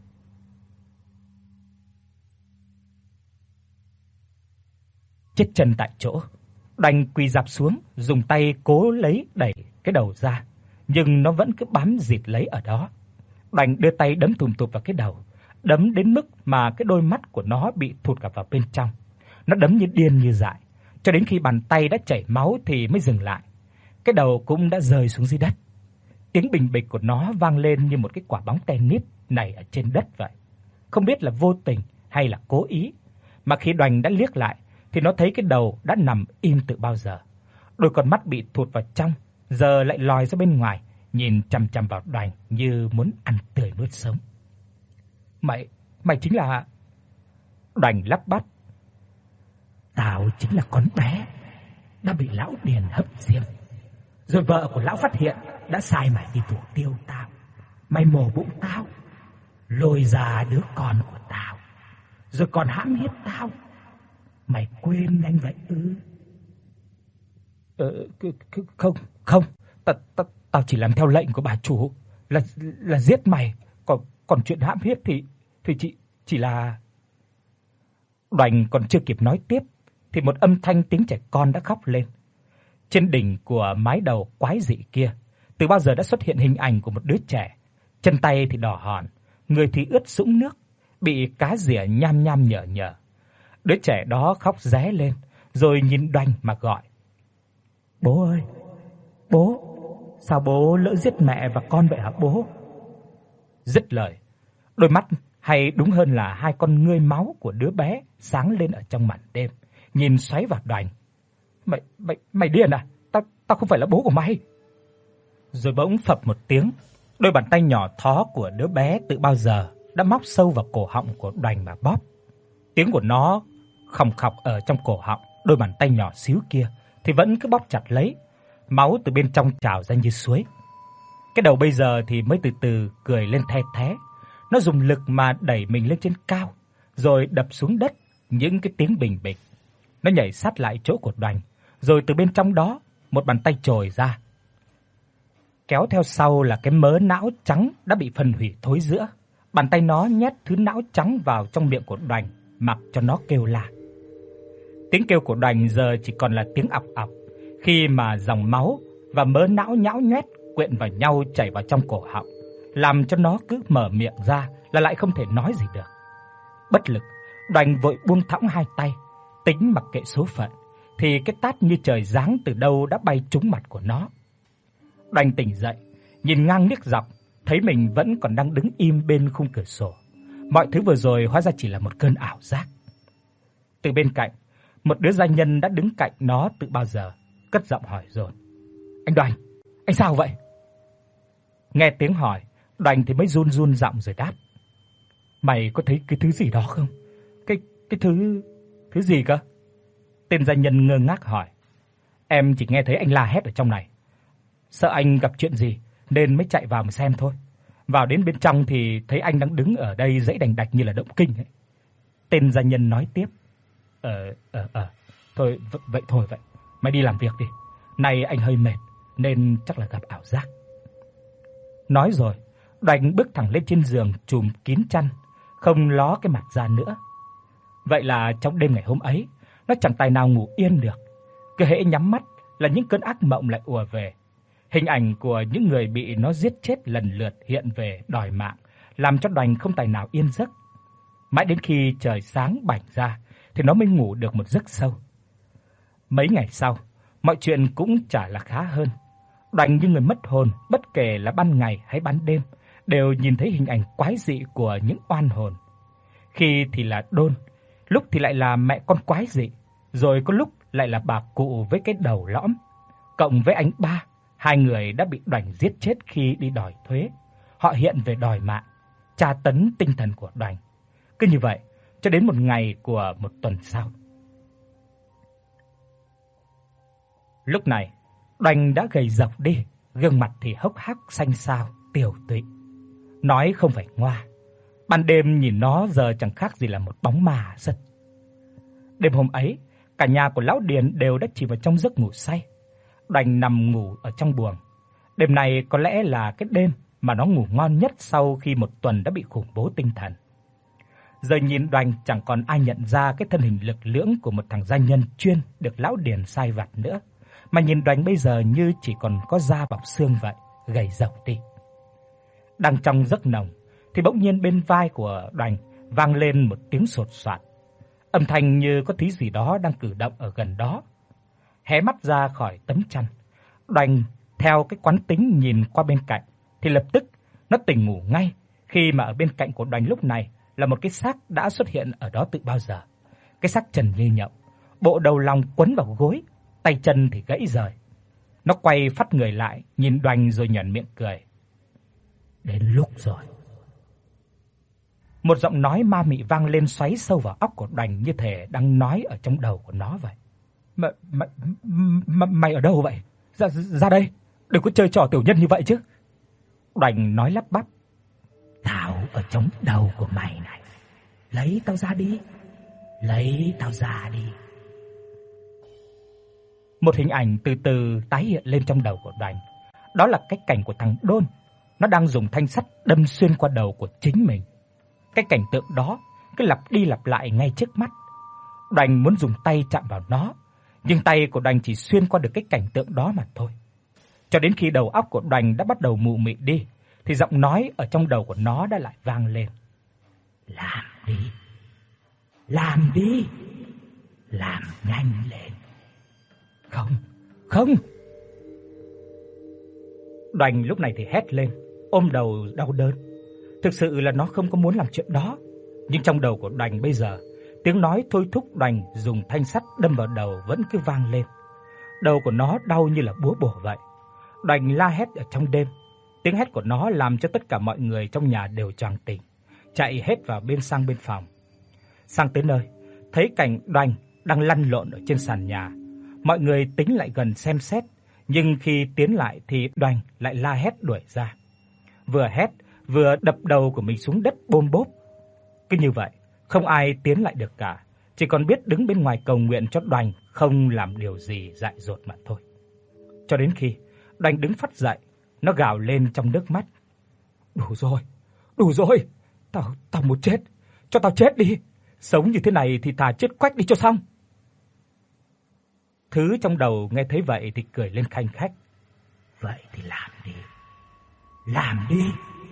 Chết chân tại chỗ, Đành quỳ rạp xuống, dùng tay cố lấy đẩy cái đầu ra, nhưng nó vẫn cứ bám rịt lấy ở đó. Đành đưa tay đấm tùm tụp vào cái đầu, đấm đến mức mà cái đôi mắt của nó bị thụt cả vào bên trong. Nó đấm như điên như dại, cho đến khi bàn tay đã chảy máu thì mới dừng lại. Cái đầu cũng đã rơi xuống dưới đất. Tiếng bình bịch của nó vang lên như một cái quả bóng tennis nảy ở trên đất vậy. Không biết là vô tình hay là cố ý, mà khi Đoành đã liếc lại thì nó thấy cái đầu đã nằm im từ bao giờ. Đôi con mắt bị thụt vào trong, giờ lại lòi ra bên ngoài, nhìn chằm chằm vào Đoành như muốn ăn tươi nuốt sống. "Mày, mày chính là..." Đoành lắp bắp. "Tao chính là con bé đã bị lão Điền hấp diêm. Rồi vợ của lão phát hiện đã sai mày đi thủ tiêu tao. Mày mổ bụng tao, lôi ra đứa con của tao, rồi còn hãm hiếp tao. Mày quên nhanh vậy ư?" "Ờ không, không, tao tao tao chỉ làm theo lệnh của bà chủ, là là giết mày, còn còn chuyện hãm hiếp thì thì chỉ chỉ là..." Đoành còn chưa kịp nói tiếp thì một âm thanh tiếng trẻ con đã khóc lên. Trên đỉnh của mái đầu quái dị kia, từ bao giờ đã xuất hiện hình ảnh của một đứa trẻ, chân tay thì đỏ hòn, người thì ướt sũng nước, bị cá rỉa nham nham nhở nhở. Đứa trẻ đó khóc ré lên, rồi nhìn Đoành mà gọi: "Bố ơi, bố, sao bố lỡ giết mẹ và con vậy hả bố?" Dứt lời, đôi mắt, hay đúng hơn là hai con ngươi máu của đứa bé sáng lên ở trong màn đêm, nhìn xoáy vào Đoành. "Mày mày mày điên à? Tao tao không phải là bố của mày." Rồi bỗng phập một tiếng, đôi bàn tay nhỏ thó của đứa bé từ bao giờ đã móc sâu vào cổ họng của Đoành mà bóp. Tiếng của nó khòng khọc ở trong cổ họng, đôi bàn tay nhỏ xíu kia thì vẫn cứ bóp chặt lấy, máu từ bên trong trào ra như suối. Cái đầu bây giờ thì mới từ từ cười lên the thé. Nó dùng lực mà đẩy mình lên trên cao, rồi đập xuống đất những cái tiếng bình bịch. Nó nhảy sát lại chỗ của Đoành, rồi từ bên trong đó một bàn tay chồi ra. Kéo theo sau là cái mớ não trắng đã bị phân hủy thối rữa. Bàn tay nó nhét thứ não trắng vào trong miệng của Đoành, mặc cho nó kêu la. Tiếng kêu của Đoành giờ chỉ còn là tiếng ọc ọc, khi mà dòng máu và mớ não nhão nhoét quyện vào nhau chảy vào trong cổ họng, làm cho nó cứ mở miệng ra là lại không thể nói gì được. Bất lực, Đoành vội buông thõng hai tay, tính mặc kệ số phận, thì cái tát như trời giáng từ đâu đã bay trúng mặt của nó. Đoành tỉnh dậy, nhìn ngang liếc dọc, thấy mình vẫn còn đang đứng im bên khung cửa sổ. Mọi thứ vừa rồi hóa ra chỉ là một cơn ảo giác. Từ bên cạnh, một đứa gia nhân đã đứng cạnh nó từ bao giờ, cất giọng hỏi dồn: "Anh Đoành, anh sao vậy?" Nghe tiếng hỏi, Đoành thì mới run run giọng rồi đáp: "Mày có thấy cái thứ gì đó không?" Cái cái thứ thứ gì cơ?" Tên gia nhân ngơ ngác hỏi. "Em chỉ nghe thấy anh la hét ở trong này. Sợ anh gặp chuyện gì nên mới chạy vào mà xem thôi. Vào đến bên trong thì thấy anh đang đứng ở đây giãy đành đạch như là động kinh ấy." Tên gia nhân nói tiếp: Ờ ờ ờ thôi v- vậy thôi vậy. Mày đi làm việc đi. Nay anh hơi mệt nên chắc là gặp ảo giác." Nói rồi, Đoành bước thẳng lên trên giường trùm kín chăn, không ló cái mặt ra nữa. Vậy là trong đêm ngày hôm ấy, nó chẳng tài nào ngủ yên được. Cứ hễ nhắm mắt là những cơn ác mộng lại ùa về. Hình ảnh của những người bị nó giết chết lần lượt hiện về đòi mạng, làm cho Đoành không tài nào yên giấc. Mãi đến khi trời sáng bảnh ra thì nó mới ngủ được một giấc sâu. Mấy ngày sau, mọi chuyện cũng chả là khá hơn. Đoành như người mất hồn, bất kể là ban ngày hay ban đêm, đều nhìn thấy hình ảnh quái dị của những oan hồn. Khi thì là Đôn, lúc thì lại là mẹ con quái dị, rồi có lúc lại là bà cụ với cái đầu lõm, cộng với anh ba, hai người đã bị Đoành giết chết khi đi đòi thuế. Họ hiện về đòi mạng, tra tấn tinh thần của Đoành. Cứ như vậy, cho đến một ngày của một tuần sau. Lúc này, Đoành đã gầy rộc đi, gương mặt thì hốc hác xanh xao, tiều tụy. Nói không phải ngoa, ban đêm nhìn nó giờ chẳng khác gì là một bóng ma sất. Đêm hôm ấy, cả nhà của lão Điền đều đã chìm vào trong giấc ngủ say. Đoành nằm ngủ ở trong buồng. Đêm này có lẽ là cái đêm mà nó ngủ ngon nhất sau khi một tuần đã bị khủng bố tinh thần. Giờ nhìn Đoành chẳng còn ai nhận ra cái thân hình lực lưỡng của một thằng gia nhân chuyên được lão Điền sai vặt nữa, mà nhìn Đoành bây giờ như chỉ còn có da bọc xương vậy, gầy rộc đi. Đang trong giấc nồng thì bỗng nhiên bên vai của Đoành vang lên một tiếng sột soạt. Âm thanh như có thứ gì đó đang cử động ở gần đó, hé mắt ra khỏi tấm chăn. Đoành theo cái quán tính nhìn qua bên cạnh thì lập tức nó tỉnh ngủ ngay, khi mà ở bên cạnh của Đoành lúc này là một cái xác đã xuất hiện ở đó từ bao giờ. Cái xác trần như nhộng, bộ đầu lòng quấn vào gối, tay chân thì gãy rời. Nó quay phắt người lại, nhìn Đoành rồi nhoẻn miệng cười. Đến lúc rồi. Một giọng nói ma mị vang lên xoáy sâu vào óc của Đoành như thể đang nói ở trong đầu của nó vậy. Mày mày mày, mày ở đâu vậy? Ra ra đây, đừng có chơi trò tiểu nhân như vậy chứ. Đoành nói lắp bắp. Tao ở trong đầu của mày này. Lấy tao ra đi. Lấy tao ra đi. Một hình ảnh từ từ tái hiện lên trong đầu của Đoành. Đó là cái cảnh của thằng Đôn, nó đang dùng thanh sắt đâm xuyên qua đầu của chính mình. Cái cảnh tượng đó cứ lặp đi lặp lại ngay trước mắt. Đoành muốn dùng tay chạm vào nó, nhưng tay của Đoành chỉ xuyên qua được cái cảnh tượng đó mà thôi. Cho đến khi đầu óc của Đoành đã bắt đầu mụ mị đi thì giọng nói ở trong đầu của nó đã lại vang lên. Làm đi. Làm đi. Làm nhanh lên. Không, không. Đoành lúc này thì hét lên, ôm đầu đau đớn. Thực sự là nó không có muốn làm chuyện đó, nhưng trong đầu của Đoành bây giờ, tiếng nói thôi thúc Đoành dùng thanh sắt đâm vào đầu vẫn cứ vang lên. Đầu của nó đau như là búa bổ vậy. Đoành la hét ở trong đêm. Tiếng hét của nó làm cho tất cả mọi người trong nhà đều choàng tỉnh, chạy hết vào bên sang bên phòng. Sang tới nơi, thấy cảnh Đoành đang lăn lộn ở trên sàn nhà. Mọi người tính lại gần xem xét, nhưng khi tiến lại thì Đoành lại la hét đuổi ra. Vừa hét vừa đập đầu của mình xuống đất bôm bốp. Cứ như vậy, không ai tiến lại được cả, chỉ còn biết đứng bên ngoài cầu nguyện cho Đoành không làm điều gì dại dột mà thôi. Cho đến khi Đoành đứng phắt dậy, nó gào lên trong nước mắt. Đủ rồi, đủ rồi, tao tao muốn chết, cho tao chết đi, sống như thế này thì thà chết quách đi cho xong. Thứ trong đầu nghe thấy vậy thì cười lên khanh khách. Vậy thì làm đi. Làm đi.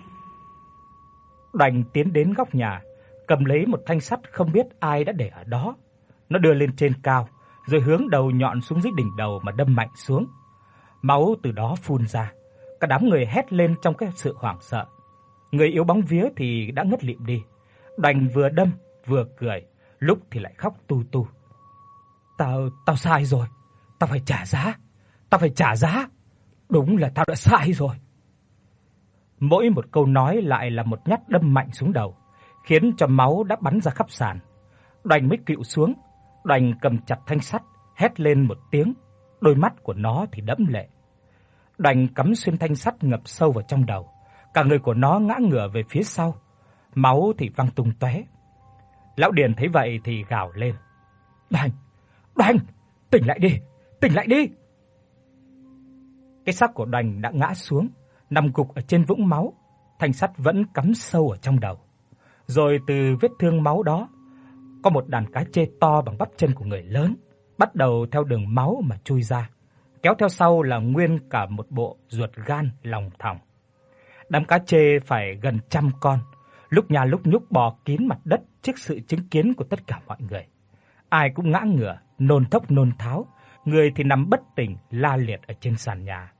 Đoành tiến đến góc nhà, cầm lấy một thanh sắt không biết ai đã để ở đó. Nó đưa lên trên cao, rồi hướng đầu nhọn xuống dưới đỉnh đầu mà đâm mạnh xuống. Máu từ đó phun ra, cả đám người hét lên trong cái sự hoảng sợ. Người yếu bóng vía thì đã ngất lịm đi. Đoành vừa đâm vừa cười, lúc thì lại khóc tu tu. Tao tao sai rồi, tao phải trả giá, tao phải trả giá. Đúng là tao đã sai rồi. Mỗi một câu nói lại là một nhát đâm mạnh xuống đầu, khiến cho máu đã bắn ra khắp sàn. Đoành mới kụỵu xuống. Đoành cầm chặt thanh sắt, hét lên một tiếng, đôi mắt của nó thì đẫm lệ. Đoành cắm xuyên thanh sắt ngập sâu vào trong đầu, cả người của nó ngã ngửa về phía sau, máu thì văng tung tóe. Lão Điền thấy vậy thì gào lên. Đoành, Đoành, tỉnh lại đi, tỉnh lại đi. Cái xác của Đoành đã ngã xuống, nằm gục ở trên vũng máu, thanh sắt vẫn cắm sâu ở trong đầu. Rồi từ vết thương máu đó, có một đàn cá trê to bằng bắp chân của người lớn bắt đầu theo đường máu mà chui ra, kéo theo sau là nguyên cả một bộ ruột gan lòng thòng. Đám cá trê phải gần trăm con, lúc nhà lúc nhúc bò kín mặt đất trước sự chứng kiến của tất cả mọi người. Ai cũng ngã ngửa, nôn thốc nôn tháo, người thì nằm bất tỉnh la liệt ở trên sàn nhà.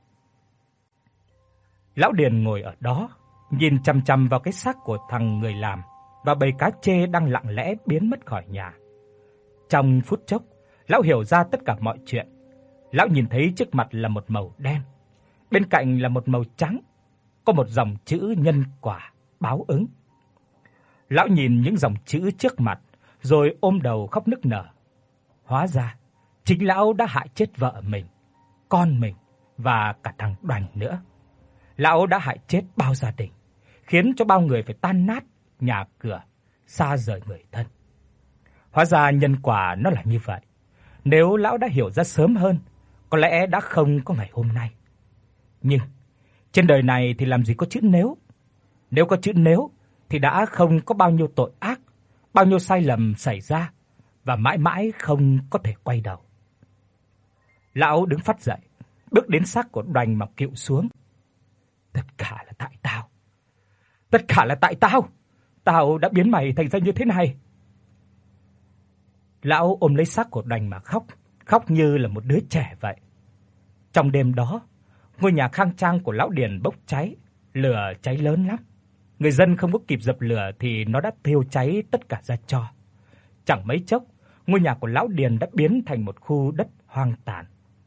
Lão Điền ngồi ở đó, nhìn chằm chằm vào cái xác của thằng người làm và bầy cá trê đang lặng lẽ biến mất khỏi nhà. Trong phút chốc, lão hiểu ra tất cả mọi chuyện. Lão nhìn thấy trước mặt là một màu đen, bên cạnh là một màu trắng, có một dòng chữ nhân quả báo ứng. Lão nhìn những dòng chữ trước mặt rồi ôm đầu khóc nức nở. Hóa ra, chính lão đã hại chết vợ mình, con mình và cả thằng Đoành nữa. Lão đã hại chết bao gia đình, khiến cho bao người phải tan nát nhà cửa, xa rời người thân. Hóa ra nhân quả nó là như vậy. Nếu lão đã hiểu ra sớm hơn, có lẽ đã không có ngày hôm nay. Nhưng trên đời này thì làm gì có chữ nếu. Nếu có chữ nếu thì đã không có bao nhiêu tội ác, bao nhiêu sai lầm xảy ra và mãi mãi không có thể quay đầu. Lão đứng phắt dậy, bước đến xác của Đoành mà kụỵu xuống. Tất cả là tại tao. Tất cả là tại tao. Tao đã biến mày thành ra như thế này. Lão ôm lấy xác của Đoành mà khóc, khóc như là một đứa trẻ vậy. Trong đêm đó, ngôi nhà khang trang của lão Điền bốc cháy, lửa cháy lớn lắm. Người dân không có kịp dập lửa thì nó đã thiêu cháy tất cả ra tro. Chẳng mấy chốc, ngôi nhà của lão Điền đã biến thành một khu đất hoang tàn.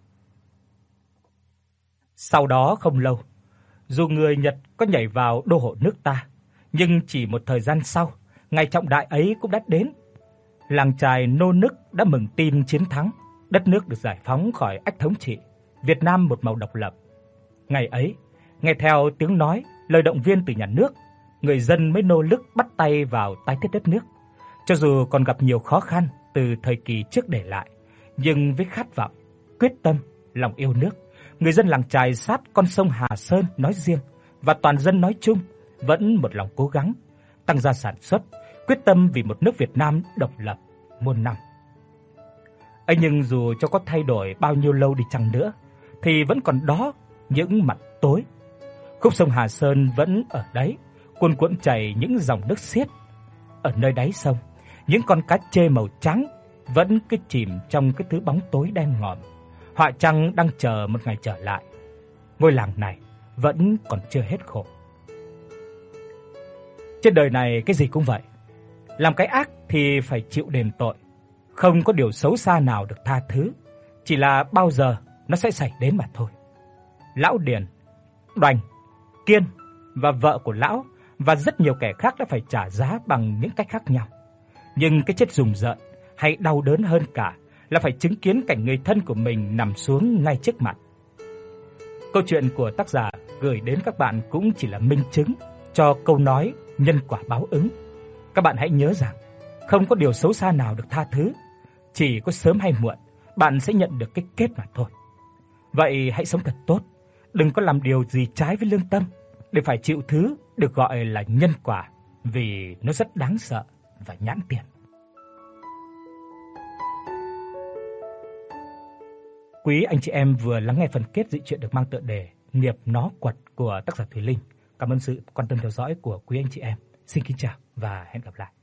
Sau đó không lâu, dù người Nhật có nhảy vào đô hộ nước ta, nhưng chỉ một thời gian sau, ngày trọng đại ấy cũng đã đến. Làng chài nô nức đã mừng tin chiến thắng, đất nước được giải phóng khỏi ách thống trị, Việt Nam một màu độc lập. Ngày ấy, nghe theo tiếng nói, lời động viên từ nhà nước, người dân mới nô nức bắt tay vào tái thiết đất nước. Cho dù còn gặp nhiều khó khăn từ thời kỳ trước để lại, nhưng với khát vọng, quyết tâm, lòng yêu nước, người dân làng chài sát con sông Hà Sơn nói riêng và toàn dân nói chung vẫn một lòng cố gắng tăng gia sản xuất, quyết tâm vì một nước Việt Nam độc lập muôn năm. Ấy nhưng dù cho có thay đổi bao nhiêu lâu đi chăng nữa thì vẫn còn đó những mặt tối. Khúc sông Hà Sơn vẫn ở đấy, cuồn cuộn chảy những dòng nước xiết. Ở nơi đáy sông, những con cá trê màu trắng vẫn cứ chìm trong cái thứ bóng tối đen ngòm. Họa trăng đang chờ một ngày trở lại. Ngôi làng này vẫn còn chưa hết khổ. Trên đời này cái gì cũng vậy. Làm cái ác thì phải chịu đền tội. Không có điều xấu xa nào được tha thứ, chỉ là bao giờ nó sẽ xảy đến mà thôi. Lão Điền, Đoành, Kiên và vợ của lão và rất nhiều kẻ khác đã phải trả giá bằng những cách khác nhau. Nhưng cái chết rùng rợn hay đau đớn hơn cả là phải chứng kiến cảnh người thân của mình nằm xuống ngay trước mặt. Câu chuyện của tác giả gửi đến các bạn cũng chỉ là minh chứng cho câu nói nhân quả báo ứng. Các bạn hãy nhớ rằng không có điều xấu xa nào được tha thứ, chỉ có sớm hay muộn bạn sẽ nhận được cái kết mà thôi. Vậy hãy sống thật tốt, đừng có làm điều gì trái với lương tâm để phải chịu thứ được gọi là nhân quả, vì nó rất đáng sợ và nhãn tiền. Quý anh chị em vừa lắng nghe phần kết dị truyện được mang tựa đề Nghiệp nó quật của tác giả Thùy Linh. Cảm ơn sự quan tâm theo dõi của quý anh chị em. Xin kính chào và hẹn gặp lại.